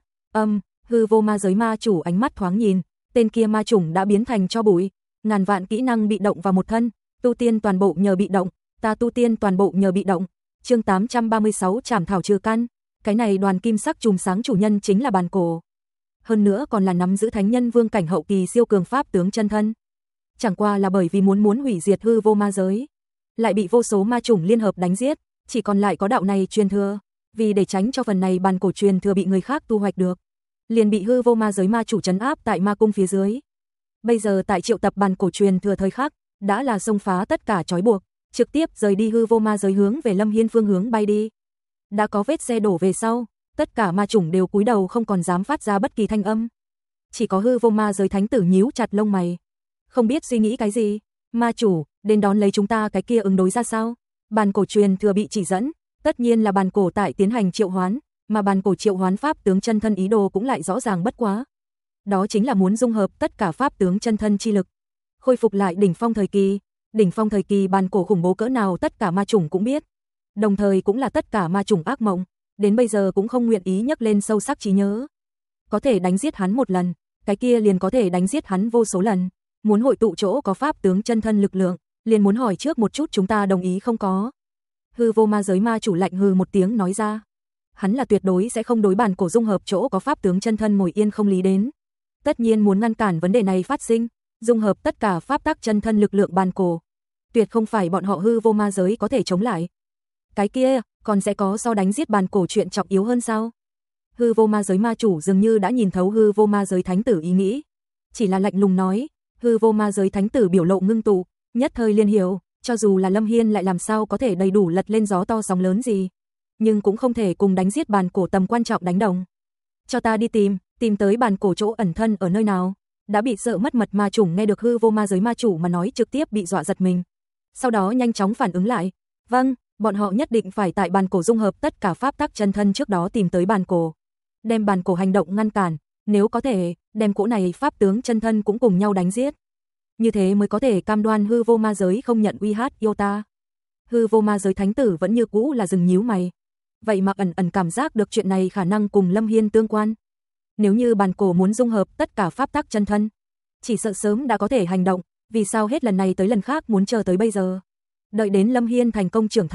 A: Hư vô ma giới ma chủ ánh mắt thoáng nhìn, tên kia ma chủng đã biến thành tro bụi, ngàn vạn kỹ năng bị động vào một thân, tu tiên toàn bộ nhờ bị động, ta tu tiên toàn bộ nhờ bị động. Chương 836 Trảm thảo trừ căn, cái này đoàn kim sắc chùm sáng chủ nhân chính là bàn cổ. Hơn nữa còn là nắm giữ thánh nhân vương cảnh hậu kỳ siêu cường pháp tướng chân thân. Chẳng qua là bởi vì muốn hủy diệt hư vô ma giới, lại bị vô số ma chủng liên hợp đánh giết, chỉ còn lại có đạo này truyền thừa, vì để tránh cho phần này bàn cổ truyền thừa bị người khác tu hoạch được, liền bị hư vô ma giới ma chủ trấn áp tại ma cung phía dưới. Bây giờ tại triệu tập bàn cổ truyền thừa thời khắc, đã là xông phá tất cả trói buộc, trực tiếp rời đi hư vô ma giới hướng về Lâm Hiên phương hướng bay đi. Đã có vết xe đổ về sau, tất cả ma chủng đều cúi đầu không còn dám phát ra bất kỳ thanh âm. Chỉ có hư vô ma giới thánh tử nhíu chặt lông mày, không biết suy nghĩ cái gì. Ma chủ, đến đón lấy chúng ta cái kia ứng đối ra sao? Bàn cổ truyền thừa bị chỉ dẫn, tất nhiên là bàn cổ tại tiến hành triệu hoán, mà bàn cổ triệu hoán pháp tướng chân thân ý đồ cũng lại rõ ràng bất quá. Đó chính là muốn dung hợp tất cả pháp tướng chân thân chi lực, khôi phục lại đỉnh phong thời kỳ. Đỉnh phong thời kỳ bàn cổ khủng bố cỡ nào tất cả ma chủng cũng biết, đồng thời cũng là tất cả ma chủng ác mộng, đến bây giờ cũng không nguyện ý nhắc lên sâu sắc trí nhớ. Có thể đánh giết hắn một lần, cái kia liền có thể đánh giết hắn vô số lần. Muốn hội tụ chỗ có pháp tướng chân thân lực lượng, liền muốn hỏi trước một chút chúng ta đồng ý không có. Hư vô ma giới ma chủ lạnh hừ một tiếng nói ra. Hắn là tuyệt đối sẽ không đối bàn cổ dung hợp chỗ có pháp tướng chân thân ngồi yên không lý đến. Tất nhiên muốn ngăn cản vấn đề này phát sinh, dung hợp tất cả pháp tắc chân thân lực lượng bàn cổ, tuyệt không phải bọn họ hư vô ma giới có thể chống lại. Cái kia, còn sẽ có so đánh giết bàn cổ chuyện trọng yếu hơn sao? Hư vô ma giới ma chủ dường như đã nhìn thấu hư vô ma giới thánh tử ý nghĩ, chỉ là lạnh lùng nói. Hư vô ma giới thánh tử biểu lộ ngưng tụ, nhất thời liền hiểu, cho dù là Lâm Hiên lại làm sao có thể đầy đủ lật lên gió to sóng lớn gì, nhưng cũng không thể cùng đánh giết bàn cổ tầm quan trọng đánh đồng. Cho ta đi tìm tới bàn cổ chỗ ẩn thân ở nơi nào. Đã bị sợ mất mật ma chủng nghe được hư vô ma giới ma chủ mà nói trực tiếp bị dọa giật mình. Sau đó nhanh chóng phản ứng lại. Vâng, bọn họ nhất định phải tại bàn cổ dung hợp tất cả pháp tắc chân thân trước đó tìm tới bàn cổ. Đem bàn cổ hành động ngăn cản, nếu có thể, đem cỗ này pháp tướng chân thân cũng cùng nhau đánh giết. Như thế mới có thể cam đoan hư vô ma giới không nhận uy hát yêu ta. Hư vô ma giới thánh tử vẫn như cũ là dừng nhíu mày. Vậy mà ẩn cảm giác được chuyện này khả năng cùng Lâm Hiên tương quan. Nếu như bàn cổ muốn dung hợp tất cả pháp tắc chân thân, chỉ sợ sớm đã có thể hành động, vì sao hết lần này tới lần khác muốn chờ tới bây giờ. Đợi đến Lâm Hiên thành công trưởng thành,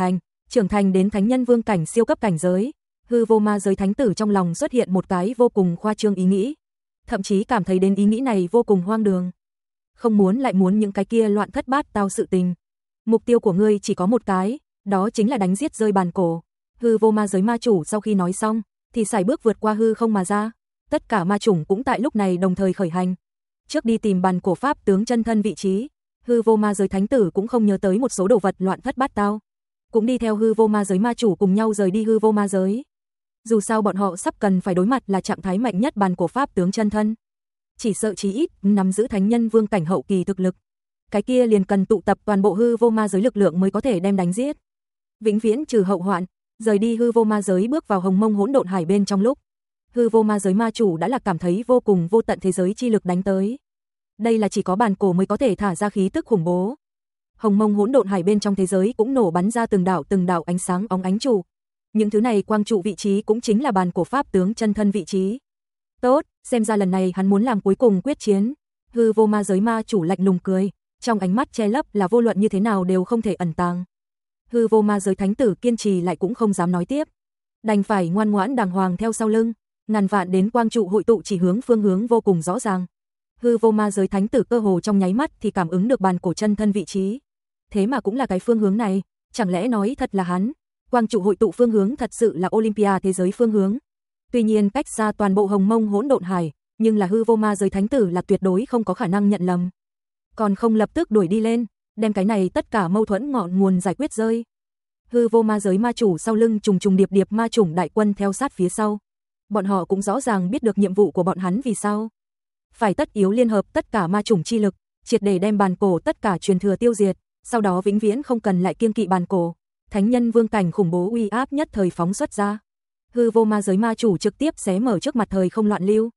A: trưởng thành đến thánh nhân vương cảnh siêu cấp cảnh giới, hư vô ma giới thánh tử trong lòng xuất hiện một cái vô cùng khoa trương ý nghĩ, thậm chí cảm thấy đến ý nghĩ này vô cùng hoang đường. Không muốn lại muốn những cái kia loạn thất bát tao sự tình. Mục tiêu của ngươi chỉ có một cái, đó chính là đánh giết rơi bàn cổ. Hư vô ma giới ma chủ sau khi nói xong, thì sải bước vượt qua hư không mà ra. Tất cả ma chủng cũng tại lúc này đồng thời khởi hành. Trước đi tìm bàn cổ pháp tướng chân thân vị trí, hư vô ma giới thánh tử cũng không nhớ tới một số đồ vật loạn thất bát tao. Cũng đi theo hư vô ma giới ma chủ cùng nhau rời đi hư vô ma giới. Dù sao bọn họ sắp cần phải đối mặt là trạng thái mạnh nhất bàn cổ pháp tướng chân thân. Chỉ sợ chí ít nắm giữ thánh nhân vương cảnh hậu kỳ thực lực. Cái kia liền cần tụ tập toàn bộ hư vô ma giới lực lượng mới có thể đem đánh giết. Vĩnh viễn trừ hậu hoạn, rời đi hư vô ma giới bước vào hồng mông hỗn độn hải bên trong lúc. Hư vô ma giới ma chủ đã là cảm thấy vô cùng vô tận thế giới chi lực đánh tới. Đây là chỉ có bàn cổ mới có thể thả ra khí tức khủng bố. Hồng mông hỗn độn hải bên trong thế giới cũng nổ bắn ra từng đạo ánh sáng óng ánh trụ. Những thứ này quang trụ vị trí cũng chính là bàn cổ pháp tướng chân thân vị trí. Tốt, xem ra lần này hắn muốn làm cuối cùng quyết chiến. Hư vô ma giới ma chủ lạnh lùng cười, trong ánh mắt che lấp là vô luận như thế nào đều không thể ẩn tàng. Hư vô ma giới thánh tử kiên trì lại cũng không dám nói tiếp, đành phải ngoan ngoãn đàng hoàng theo sau lưng, ngàn vạn đến quang trụ hội tụ chỉ hướng phương hướng vô cùng rõ ràng. Hư vô ma giới thánh tử cơ hồ trong nháy mắt thì cảm ứng được bàn cổ chân thân vị trí. Thế mà cũng là cái phương hướng này, chẳng lẽ nói thật là hắn? Quang trụ hội tụ phương hướng thật sự là Olympia thế giới phương hướng. Tuy nhiên cách xa toàn bộ hồng mông hỗn độn hải, nhưng là hư vô ma giới thánh tử là tuyệt đối không có khả năng nhận lầm. Còn không lập tức đuổi đi lên, đem cái này tất cả mâu thuẫn ngọn nguồn giải quyết rơi. Hư vô ma giới ma chủ sau lưng trùng trùng điệp điệp ma chủng đại quân theo sát phía sau. Bọn họ cũng rõ ràng biết được nhiệm vụ của bọn hắn vì sao. Phải tất yếu liên hợp tất cả ma chủng chi lực, triệt để đem bàn cổ tất cả truyền thừa tiêu diệt, sau đó vĩnh viễn không cần lại kiêng kỵ bàn cổ. Thánh nhân vương cảnh khủng bố uy áp nhất thời phóng xuất ra. Hư vô ma giới ma chủ trực tiếp xé mở trước mặt thời không loạn lưu.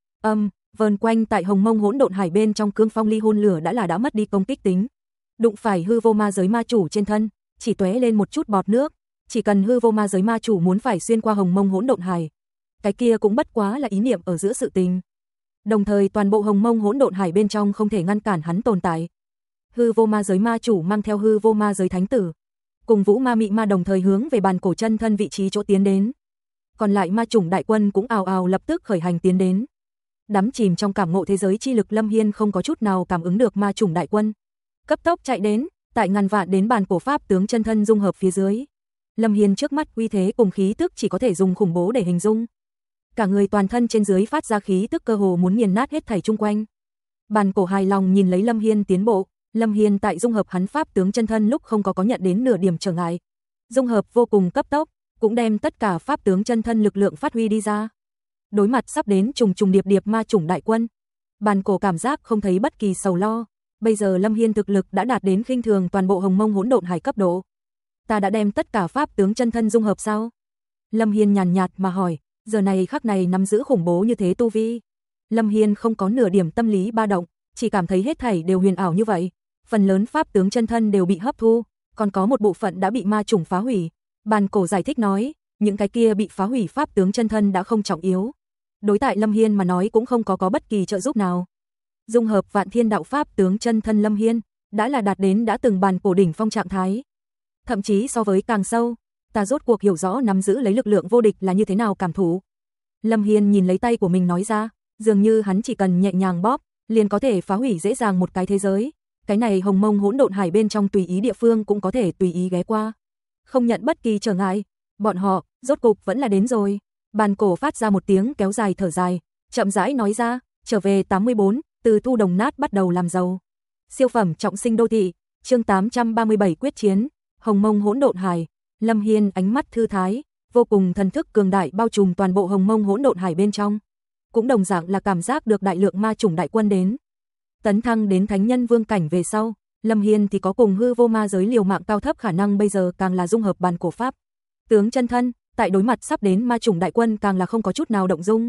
A: Vờn quanh tại hồng mông hỗn độn hải bên trong cương phong ly hôn lửa đã mất đi công kích tính. Đụng phải hư vô ma giới ma chủ trên thân, chỉ tóe lên một chút bọt nước. Chỉ cần hư vô ma giới ma chủ muốn phải xuyên qua hồng mông hỗn độn hải, cái kia cũng bất quá là ý niệm ở giữa sự tình. Đồng thời toàn bộ hồng mông hỗn độn hải bên trong không thể ngăn cản hắn tồn tại. Hư vô ma giới ma chủ mang theo hư vô ma giới thánh tử, cùng vũ ma mị ma đồng thời hướng về bàn cổ chân thân vị trí chỗ tiến đến. Còn lại ma chủng đại quân cũng ào ào lập tức khởi hành tiến đến. Đắm chìm trong cảm ngộ thế giới chi lực, Lâm Hiên không có chút nào cảm ứng được ma chủng đại quân. Cấp tốc chạy đến, tại ngàn vạn đến bàn cổ pháp tướng chân thân dung hợp phía dưới. Lâm Hiên trước mắt uy thế cùng khí tức chỉ có thể dùng khủng bố để hình dung. Cả người toàn thân trên dưới phát ra khí tức cơ hồ muốn nghiền nát hết thảy chung quanh. Bàn cổ hài lòng nhìn lấy Lâm Hiên tiến bộ, Lâm Hiên tại dung hợp hắn pháp tướng chân thân lúc không có nhận đến nửa điểm trở ngại. Dung hợp vô cùng cấp tốc, cũng đem tất cả pháp tướng chân thân lực lượng phát huy đi ra. Đối mặt sắp đến trùng trùng điệp điệp ma chủng đại quân, bàn cổ cảm giác không thấy bất kỳ sầu lo. Bây giờ Lâm Hiên thực lực đã đạt đến khinh thường toàn bộ hồng mông hỗn độn hải cấp độ. Ta đã đem tất cả pháp tướng chân thân dung hợp sao? Lâm Hiên nhàn nhạt mà hỏi, giờ này khắc này nắm giữ khủng bố như thế tu vi. Lâm Hiên không có nửa điểm tâm lý ba động, chỉ cảm thấy hết thảy đều huyền ảo như vậy. Phần lớn pháp tướng chân thân đều bị hấp thu, còn có một bộ phận đã bị ma chủng phá hủy. Bàn cổ giải thích nói, những cái kia bị phá hủy pháp tướng chân thân đã không trọng yếu. Đối tại Lâm Hiên mà nói cũng không có bất kỳ trợ giúp nào. Dung hợp vạn thiên đạo pháp tướng chân thân Lâm Hiên, đã là đạt đến đã từng bàn cổ đỉnh phong trạng thái. Thậm chí so với càng sâu, ta rốt cuộc hiểu rõ nắm giữ lấy lực lượng vô địch là như thế nào cảm thụ. Lâm Hiên nhìn lấy tay của mình nói ra, dường như hắn chỉ cần nhẹ nhàng bóp, liền có thể phá hủy dễ dàng một cái thế giới. Cái này hồng mông hỗn độn hải bên trong tùy ý địa phương cũng có thể tùy ý ghé qua. Không nhận bất kỳ trở ngại, bọn họ, rốt cục vẫn là đến rồi. Bàn cổ phát ra một tiếng kéo dài thở dài, chậm rãi nói ra, trở về 84, từ thu đồng nát bắt đầu làm giàu. Siêu phẩm trọng sinh đô thị, chương 837 quyết chiến, hồng mông hỗn độn hải. Lâm Hiên ánh mắt thư thái, vô cùng thần thức cường đại bao trùm toàn bộ hồng mông hỗn độn hải bên trong. Cũng đồng dạng là cảm giác được đại lượng ma chủng đại quân đến. Tấn thăng đến thánh nhân vương cảnh về sau, Lâm Hiên thì có cùng hư vô ma giới liều mạng cao thấp khả năng, bây giờ càng là dung hợp bàn cổ pháp tướng chân thân, tại đối mặt sắp đến ma chủng đại quân càng là không có chút nào động dung.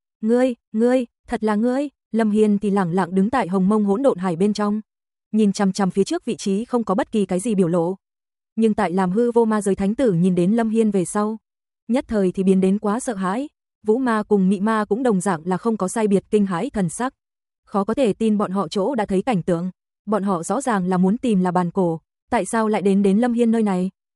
A: Ngươi, thật là ngươi. Lâm Hiên thì lẳng lặng đứng tại hồng mông hỗn độn hải bên trong, nhìn chằm chằm phía trước vị trí không có bất kỳ cái gì biểu lộ. Nhưng tại làm hư vô ma giới thánh tử nhìn đến Lâm Hiên về sau, nhất thời thì biến đến quá sợ hãi. Vũ ma cùng mị ma cũng đồng dạng là không có sai biệt kinh hãi thần sắc. Khó có thể tin bọn họ chỗ đã thấy cảnh tượng. Bọn họ rõ ràng là muốn tìm là bàn cổ, tại sao lại đến Lâm Hiên nơi này?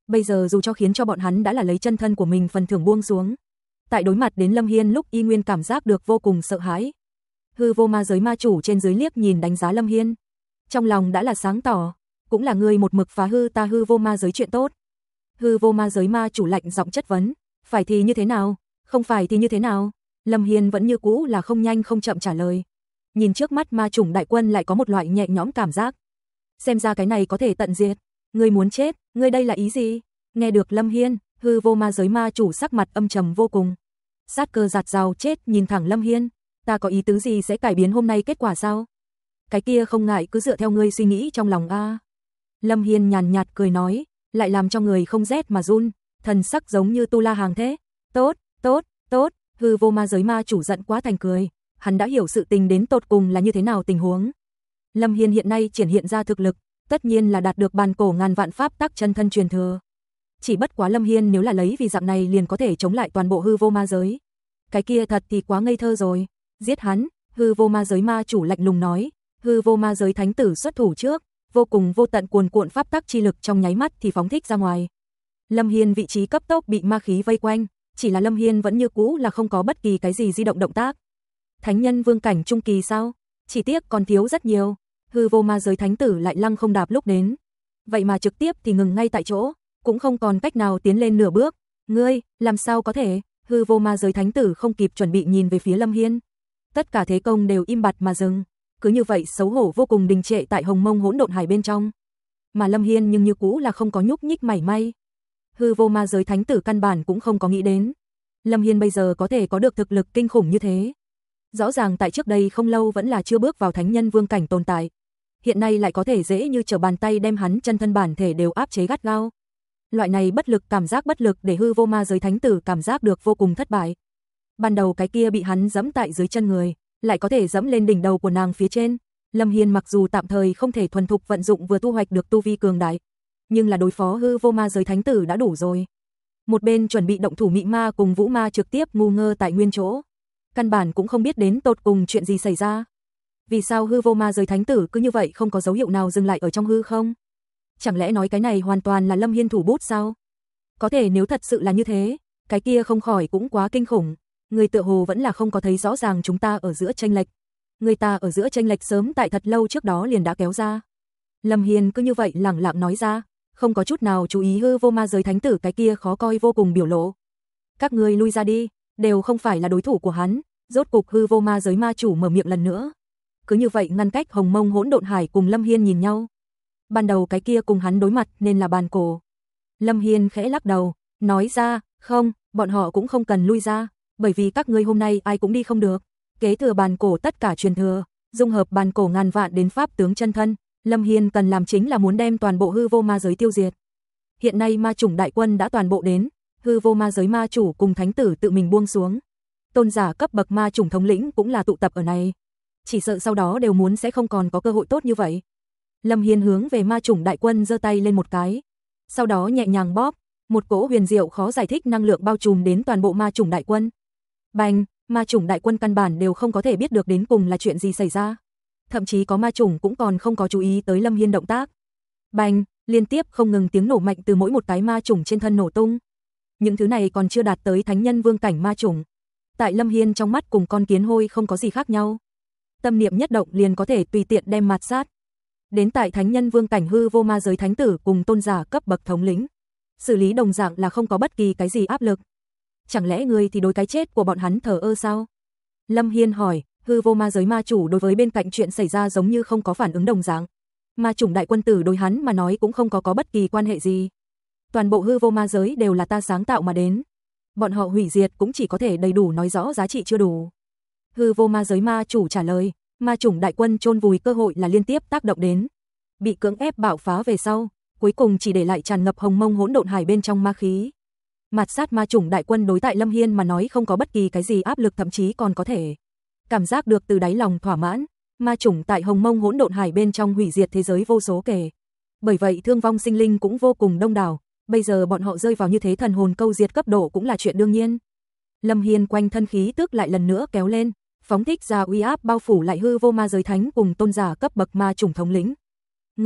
A: Bây giờ dù cho khiến cho bọn hắn đã là lấy chân thân của mình phần thưởng buông xuống. Tại đối mặt đến Lâm Hiên lúc y nguyên cảm giác được vô cùng sợ hãi. Hư vô ma giới ma chủ trên dưới liếc nhìn đánh giá Lâm Hiên. Trong lòng đã là sáng tỏ, cũng là người một mực phá hư ta hư vô ma giới chuyện tốt. Hư vô ma giới ma chủ lạnh giọng chất vấn, phải thì như thế nào, không phải thì như thế nào? Lâm Hiên vẫn như cũ là không nhanh không chậm trả lời. Nhìn trước mắt ma chủng đại quân lại có một loại nhẹ nhõm cảm giác. Xem ra cái này có thể tận diệt. Ngươi muốn chết, ngươi đây là ý gì? Nghe được Lâm Hiên, hư vô ma giới ma chủ sắc mặt âm trầm vô cùng. Sát cơ giạt rào chết nhìn thẳng Lâm Hiên. Ta có ý tứ gì sẽ cải biến hôm nay kết quả sao? Cái kia không ngại cứ dựa theo ngươi suy nghĩ trong lòng a. Lâm Hiên nhàn nhạt cười nói, lại làm cho người không rét mà run, thần sắc giống như tu la hàng thế. Tốt, tốt, tốt, hư vô ma giới ma chủ giận quá thành cười, hắn đã hiểu sự tình đến tột cùng là như thế nào tình huống. Lâm Hiên hiện nay triển hiện ra thực lực, tất nhiên là đạt được bàn cổ ngàn vạn pháp tắc chân thân truyền thừa. Chỉ bất quá Lâm Hiên nếu là lấy vì dạng này liền có thể chống lại toàn bộ hư vô ma giới. Cái kia thật thì quá ngây thơ rồi. Giết hắn, hư vô ma giới ma chủ lạnh lùng nói, hư vô ma giới thánh tử xuất thủ trước, vô cùng vô tận cuồn cuộn pháp tắc chi lực trong nháy mắt thì phóng thích ra ngoài. Lâm Hiên vị trí cấp tốc bị ma khí vây quanh, chỉ là Lâm Hiên vẫn như cũ là không có bất kỳ cái gì di động động tác. Thánh nhân vương cảnh trung kỳ sao? Chỉ tiếc còn thiếu rất nhiều. Hư vô ma giới thánh tử lại lăng không đạp lúc đến. Vậy mà trực tiếp thì ngừng ngay tại chỗ, cũng không còn cách nào tiến lên nửa bước. Ngươi, làm sao có thể? Hư vô ma giới thánh tử không kịp chuẩn bị nhìn về phía Lâm Hiên. Tất cả thế công đều im bặt mà dừng. Cứ như vậy xấu hổ vô cùng đình trệ tại hồng mông hỗn độn hải bên trong. Mà Lâm Hiên nhưng như cũ là không có nhúc nhích mảy may. Hư vô ma giới thánh tử căn bản cũng không có nghĩ đến. Lâm Hiên bây giờ có thể có được thực lực kinh khủng như thế. Rõ ràng tại trước đây không lâu vẫn là chưa bước vào thánh nhân vương cảnh tồn tại. Hiện nay lại có thể dễ như trở bàn tay đem hắn chân thân bản thể đều áp chế gắt gao. Loại này bất lực cảm giác bất lực để hư vô ma giới thánh tử cảm giác được vô cùng thất bại. Ban đầu cái kia bị hắn giẫm tại dưới chân người, lại có thể giẫm lên đỉnh đầu của nàng phía trên. Lâm Hiên mặc dù tạm thời không thể thuần thục vận dụng vừa thu hoạch được tu vi cường đại, nhưng là đối phó hư vô ma giới thánh tử đã đủ rồi. Một bên chuẩn bị động thủ mị ma cùng vũ ma trực tiếp ngu ngơ tại nguyên chỗ. Căn bản cũng không biết đến tột cùng chuyện gì xảy ra. Vì sao hư vô ma giới thánh tử cứ như vậy không có dấu hiệu nào dừng lại ở trong hư không? Chẳng lẽ nói cái này hoàn toàn là Lâm Hiên thủ bút sao? Có thể nếu thật sự là như thế, cái kia không khỏi cũng quá kinh khủng. Người tựa hồ vẫn là không có thấy rõ ràng chúng ta ở giữa chênh lệch. Người ta ở giữa chênh lệch sớm tại thật lâu trước đó liền đã kéo ra. Lâm Hiên cứ như vậy lẳng lặng nói ra, không có chút nào chú ý hư vô ma giới thánh tử cái kia khó coi vô cùng biểu lộ. Các ngươi lui ra đi, đều không phải là đối thủ của hắn. Rốt cục hư vô ma giới ma chủ mở miệng lần nữa. Cứ như vậy ngăn cách hồng mông hỗn độn hải cùng Lâm Hiên nhìn nhau. Ban đầu cái kia cùng hắn đối mặt nên là bàn cổ. Lâm Hiên khẽ lắc đầu, nói ra, không, bọn họ cũng không cần lui ra, bởi vì các ngươi hôm nay ai cũng đi không được. Kế thừa bàn cổ tất cả truyền thừa, dung hợp bàn cổ ngàn vạn đến pháp tướng chân thân, Lâm Hiên cần làm chính là muốn đem toàn bộ hư vô ma giới tiêu diệt. Hiện nay ma chủng đại quân đã toàn bộ đến, hư vô ma giới ma chủ cùng thánh tử tự mình buông xuống. Tôn giả cấp bậc ma chủng thống lĩnh cũng là tụ tập ở này. Chỉ sợ sau đó đều muốn sẽ không còn có cơ hội tốt như vậy. Lâm Hiên hướng về ma chủng đại quân giơ tay lên một cái. Sau đó nhẹ nhàng bóp, một cỗ huyền diệu khó giải thích năng lượng bao trùm đến toàn bộ ma chủng đại quân. Bành, ma chủng đại quân căn bản đều không có thể biết được đến cùng là chuyện gì xảy ra. Thậm chí có ma chủng cũng còn không có chú ý tới Lâm Hiên động tác. Bành, liên tiếp không ngừng tiếng nổ mạnh từ mỗi một cái ma chủng trên thân nổ tung. Những thứ này còn chưa đạt tới thánh nhân vương cảnh ma chủng. Tại Lâm Hiên trong mắt cùng con kiến hôi không có gì khác nhau. Tâm niệm nhất động liền có thể tùy tiện đem mạt sát. Đến tại thánh nhân vương cảnh hư vô ma giới thánh tử cùng tôn giả cấp bậc thống lĩnh. Xử lý đồng dạng là không có bất kỳ cái gì áp lực. Chẳng lẽ ngươi thì đối cái chết của bọn hắn thờ ơ sao? Lâm Hiên hỏi, hư vô ma giới ma chủ đối với bên cạnh chuyện xảy ra giống như không có phản ứng đồng dạng. Ma chủng đại quân tử đối hắn mà nói cũng không có bất kỳ quan hệ gì. Toàn bộ hư vô ma giới đều là ta sáng tạo mà đến. Bọn họ hủy diệt cũng chỉ có thể đầy đủ nói rõ giá trị chưa đủ. Hư vô ma giới ma chủ trả lời, ma chủng đại quân chôn vùi cơ hội là liên tiếp tác động đến. Bị cưỡng ép bạo phá về sau, cuối cùng chỉ để lại tràn ngập hồng mông hỗn độn hải bên trong ma khí. Mạt sát ma chủng đại quân đối tại Lâm Hiên mà nói không có bất kỳ cái gì áp lực, thậm chí còn có thể cảm giác được từ đáy lòng thỏa mãn. Ma chủng tại hồng mông hỗn độn hải bên trong hủy diệt thế giới vô số kể. Bởi vậy thương vong sinh linh cũng vô cùng đông đảo. Bây giờ bọn họ rơi vào như thế thần hồn câu diệt cấp độ cũng là chuyện đương nhiên. Lâm Hiên quanh thân khí tức lại lần nữa kéo lên, phóng thích ra uy áp bao phủ lại hư vô ma giới thánh cùng tôn giả cấp bậc ma chủng thống lĩnh.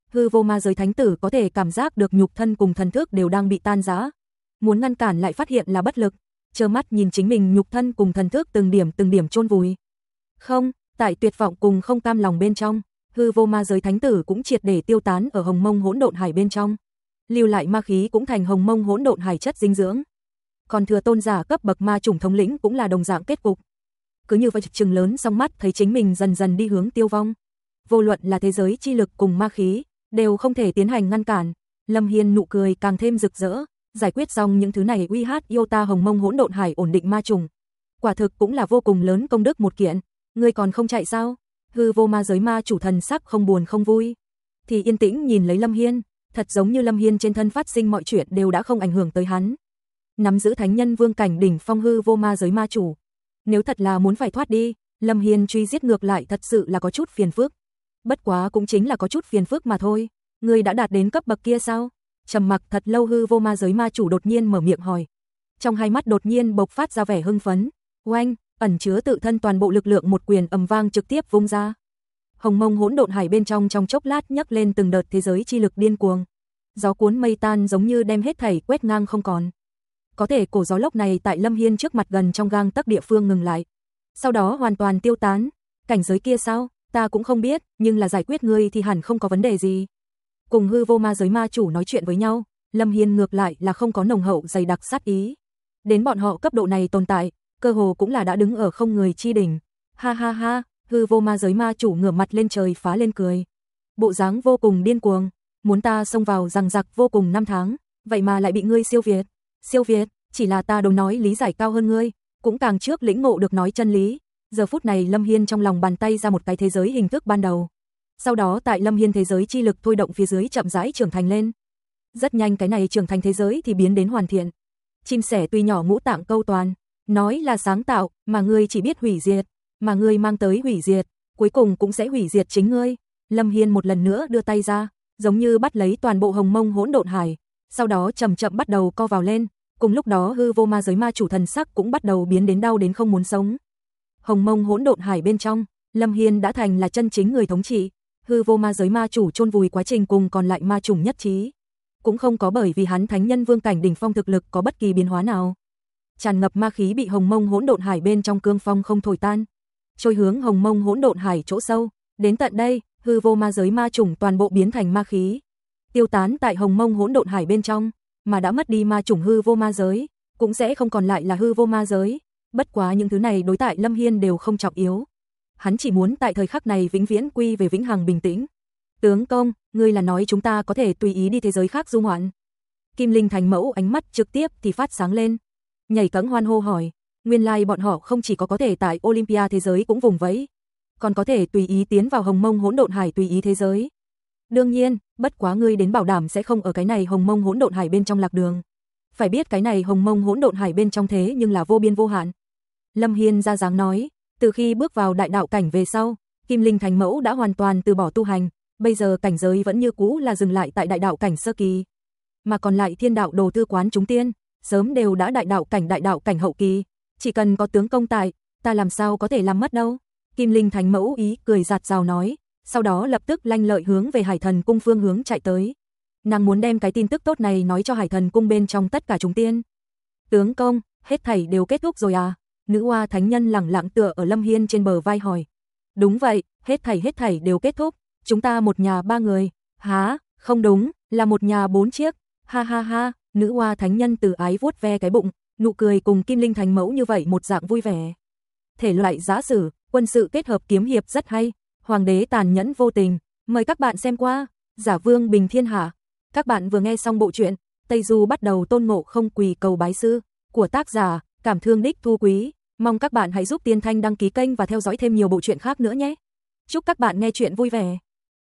A: Hư vô ma giới thánh tử có thể cảm giác được nhục thân cùng thần thức đều đang bị tan rã. Muốn ngăn cản lại phát hiện là bất lực, trơ mắt nhìn chính mình nhục thân cùng thần thức từng điểm chôn vùi. Không, tại tuyệt vọng cùng không cam lòng bên trong, hư vô ma giới thánh tử cũng triệt để tiêu tán ở hồng mông hỗn độn hải bên trong. Lưu lại ma khí cũng thành hồng mông hỗn độn hải chất dinh dưỡng. Còn thừa tôn giả cấp bậc ma chủng thống lĩnh cũng là đồng dạng kết cục. Cứ như vậy trừng lớn song mắt thấy chính mình dần dần đi hướng tiêu vong. Vô luận là thế giới chi lực cùng ma khí, đều không thể tiến hành ngăn cản. Lâm Hiên nụ cười càng thêm rực rỡ, giải quyết xong những thứ này uy hát yêu ta hồng mông hỗn độn hải ổn định ma trùng. Quả thực cũng là vô cùng lớn công đức một kiện, ngươi còn không chạy sao? Hư vô ma giới ma chủ thần sắc không buồn không vui, thì yên tĩnh nhìn lấy Lâm Hiên, thật giống như Lâm Hiên trên thân phát sinh mọi chuyện đều đã không ảnh hưởng tới hắn. Nắm giữ thánh nhân vương cảnh đỉnh phong hư vô ma giới ma chủ, nếu thật là muốn phải thoát đi, Lâm Hiên truy giết ngược lại thật sự là có chút phiền phức. Bất quá cũng chính là có chút phiền phức mà thôi, ngươi đã đạt đến cấp bậc kia sao? Trầm mặc thật lâu hư vô ma giới ma chủ đột nhiên mở miệng hỏi. Trong hai mắt đột nhiên bộc phát ra vẻ hưng phấn, oanh, ẩn chứa tự thân toàn bộ lực lượng một quyền ầm vang trực tiếp vung ra. Hồng mông hỗn độn hải bên trong chốc lát nhấc lên từng đợt thế giới chi lực điên cuồng. Gió cuốn mây tan giống như đem hết thảy quét ngang không còn. Có thể cổ gió lốc này tại Lâm Hiên trước mặt gần trong gang tấc địa phương ngừng lại. Sau đó hoàn toàn tiêu tán. Cảnh giới kia sao? Ta cũng không biết, nhưng là giải quyết ngươi thì hẳn không có vấn đề gì. Cùng hư vô ma giới ma chủ nói chuyện với nhau, Lâm Hiên ngược lại là không có nồng hậu dày đặc sát ý. Đến bọn họ cấp độ này tồn tại, cơ hồ cũng là đã đứng ở không người chi đỉnh. Ha ha ha, hư vô ma giới ma chủ ngửa mặt lên trời phá lên cười. Bộ dáng vô cùng điên cuồng, muốn ta xông vào rằng giặc vô cùng năm tháng, vậy mà lại bị ngươi siêu việt. Siêu việt, chỉ là ta đâu nói lý giải cao hơn ngươi, cũng càng trước lĩnh ngộ được nói chân lý. Giờ phút này Lâm Hiên trong lòng bàn tay ra một cái thế giới hình thức ban đầu. Sau đó tại Lâm Hiên thế giới chi lực thôi động phía dưới chậm rãi trưởng thành lên. Rất nhanh cái này trưởng thành thế giới thì biến đến hoàn thiện. Chim sẻ tuy nhỏ ngũ tạng câu toàn, nói là sáng tạo, mà ngươi chỉ biết hủy diệt, mà ngươi mang tới hủy diệt, cuối cùng cũng sẽ hủy diệt chính ngươi. Lâm Hiên một lần nữa đưa tay ra, giống như bắt lấy toàn bộ hồng mông hỗn độn hải, sau đó chậm chậm bắt đầu co vào lên, cùng lúc đó hư vô ma giới ma chủ thần sắc cũng bắt đầu biến đến đau đến không muốn sống. Hồng mông hỗn độn hải bên trong, Lâm Hiên đã thành là chân chính người thống trị, hư vô ma giới ma chủ chôn vùi quá trình cùng còn lại ma chủng nhất trí, cũng không có bởi vì hắn thánh nhân vương cảnh đỉnh phong thực lực có bất kỳ biến hóa nào. Tràn ngập ma khí bị hồng mông hỗn độn hải bên trong cương phong không thổi tan, trôi hướng hồng mông hỗn độn hải chỗ sâu, đến tận đây, hư vô ma giới ma chủng toàn bộ biến thành ma khí, tiêu tán tại hồng mông hỗn độn hải bên trong, mà đã mất đi ma chủng hư vô ma giới, cũng sẽ không còn lại là hư vô ma giới. Bất quá những thứ này đối tại Lâm Hiên đều không trọng yếu. Hắn chỉ muốn tại thời khắc này vĩnh viễn quy về vĩnh hằng bình tĩnh. Tướng công, ngươi là nói chúng ta có thể tùy ý đi thế giới khác du ngoạn? Kim Linh Thánh Mẫu ánh mắt trực tiếp thì phát sáng lên, nhảy cẫng hoan hô hỏi, nguyên lai bọn họ không chỉ có thể tại Olympia thế giới cũng vùng vẫy, còn có thể tùy ý tiến vào hồng mông hỗn độn hải tùy ý thế giới. Đương nhiên, bất quá ngươi đến bảo đảm sẽ không ở cái này hồng mông hỗn độn hải bên trong lạc đường. Phải biết cái này hồng mông hỗn độn hải bên trong thế nhưng là vô biên vô hạn. Lâm Hiên ra dáng nói, từ khi bước vào đại đạo cảnh về sau, Kim Linh Thánh Mẫu đã hoàn toàn từ bỏ tu hành, bây giờ cảnh giới vẫn như cũ là dừng lại tại đại đạo cảnh sơ kỳ. Mà còn lại Thiên Đạo Đồ Tư Quán chúng tiên, sớm đều đã đại đạo cảnh hậu kỳ, chỉ cần có tướng công tại, ta làm sao có thể làm mất đâu. Kim Linh Thánh Mẫu ý cười giạt rào nói, sau đó lập tức lanh lợi hướng về Hải Thần Cung phương hướng chạy tới. Nàng muốn đem cái tin tức tốt này nói cho Hải Thần Cung bên trong tất cả chúng tiên. Tướng công, hết thảy đều kết thúc rồi à? Nữ oa thánh nhân lẳng lặng tựa ở Lâm Hiên trên bờ vai hỏi. Đúng vậy, hết thảy đều kết thúc, chúng ta một nhà 3 người. Hả, không đúng, là một nhà 4 chiếc. Ha ha ha, nữ oa thánh nhân từ ái vuốt ve cái bụng, nụ cười cùng Kim Linh Thánh Mẫu như vậy một dạng vui vẻ. Thể loại giã sử, quân sự kết hợp kiếm hiệp rất hay, hoàng đế tàn nhẫn vô tình, mời các bạn xem qua. Giả Vương Bình Thiên Hạ. Các bạn vừa nghe xong bộ truyện Tây Du bắt đầu tôn ngộ không quỳ cầu bái sư của tác giả Cảm Thương Đích Thu Quý. Mong các bạn hãy giúp Tiên Thanh đăng ký kênh và theo dõi thêm nhiều bộ truyện khác nữa nhé. Chúc các bạn nghe truyện vui vẻ.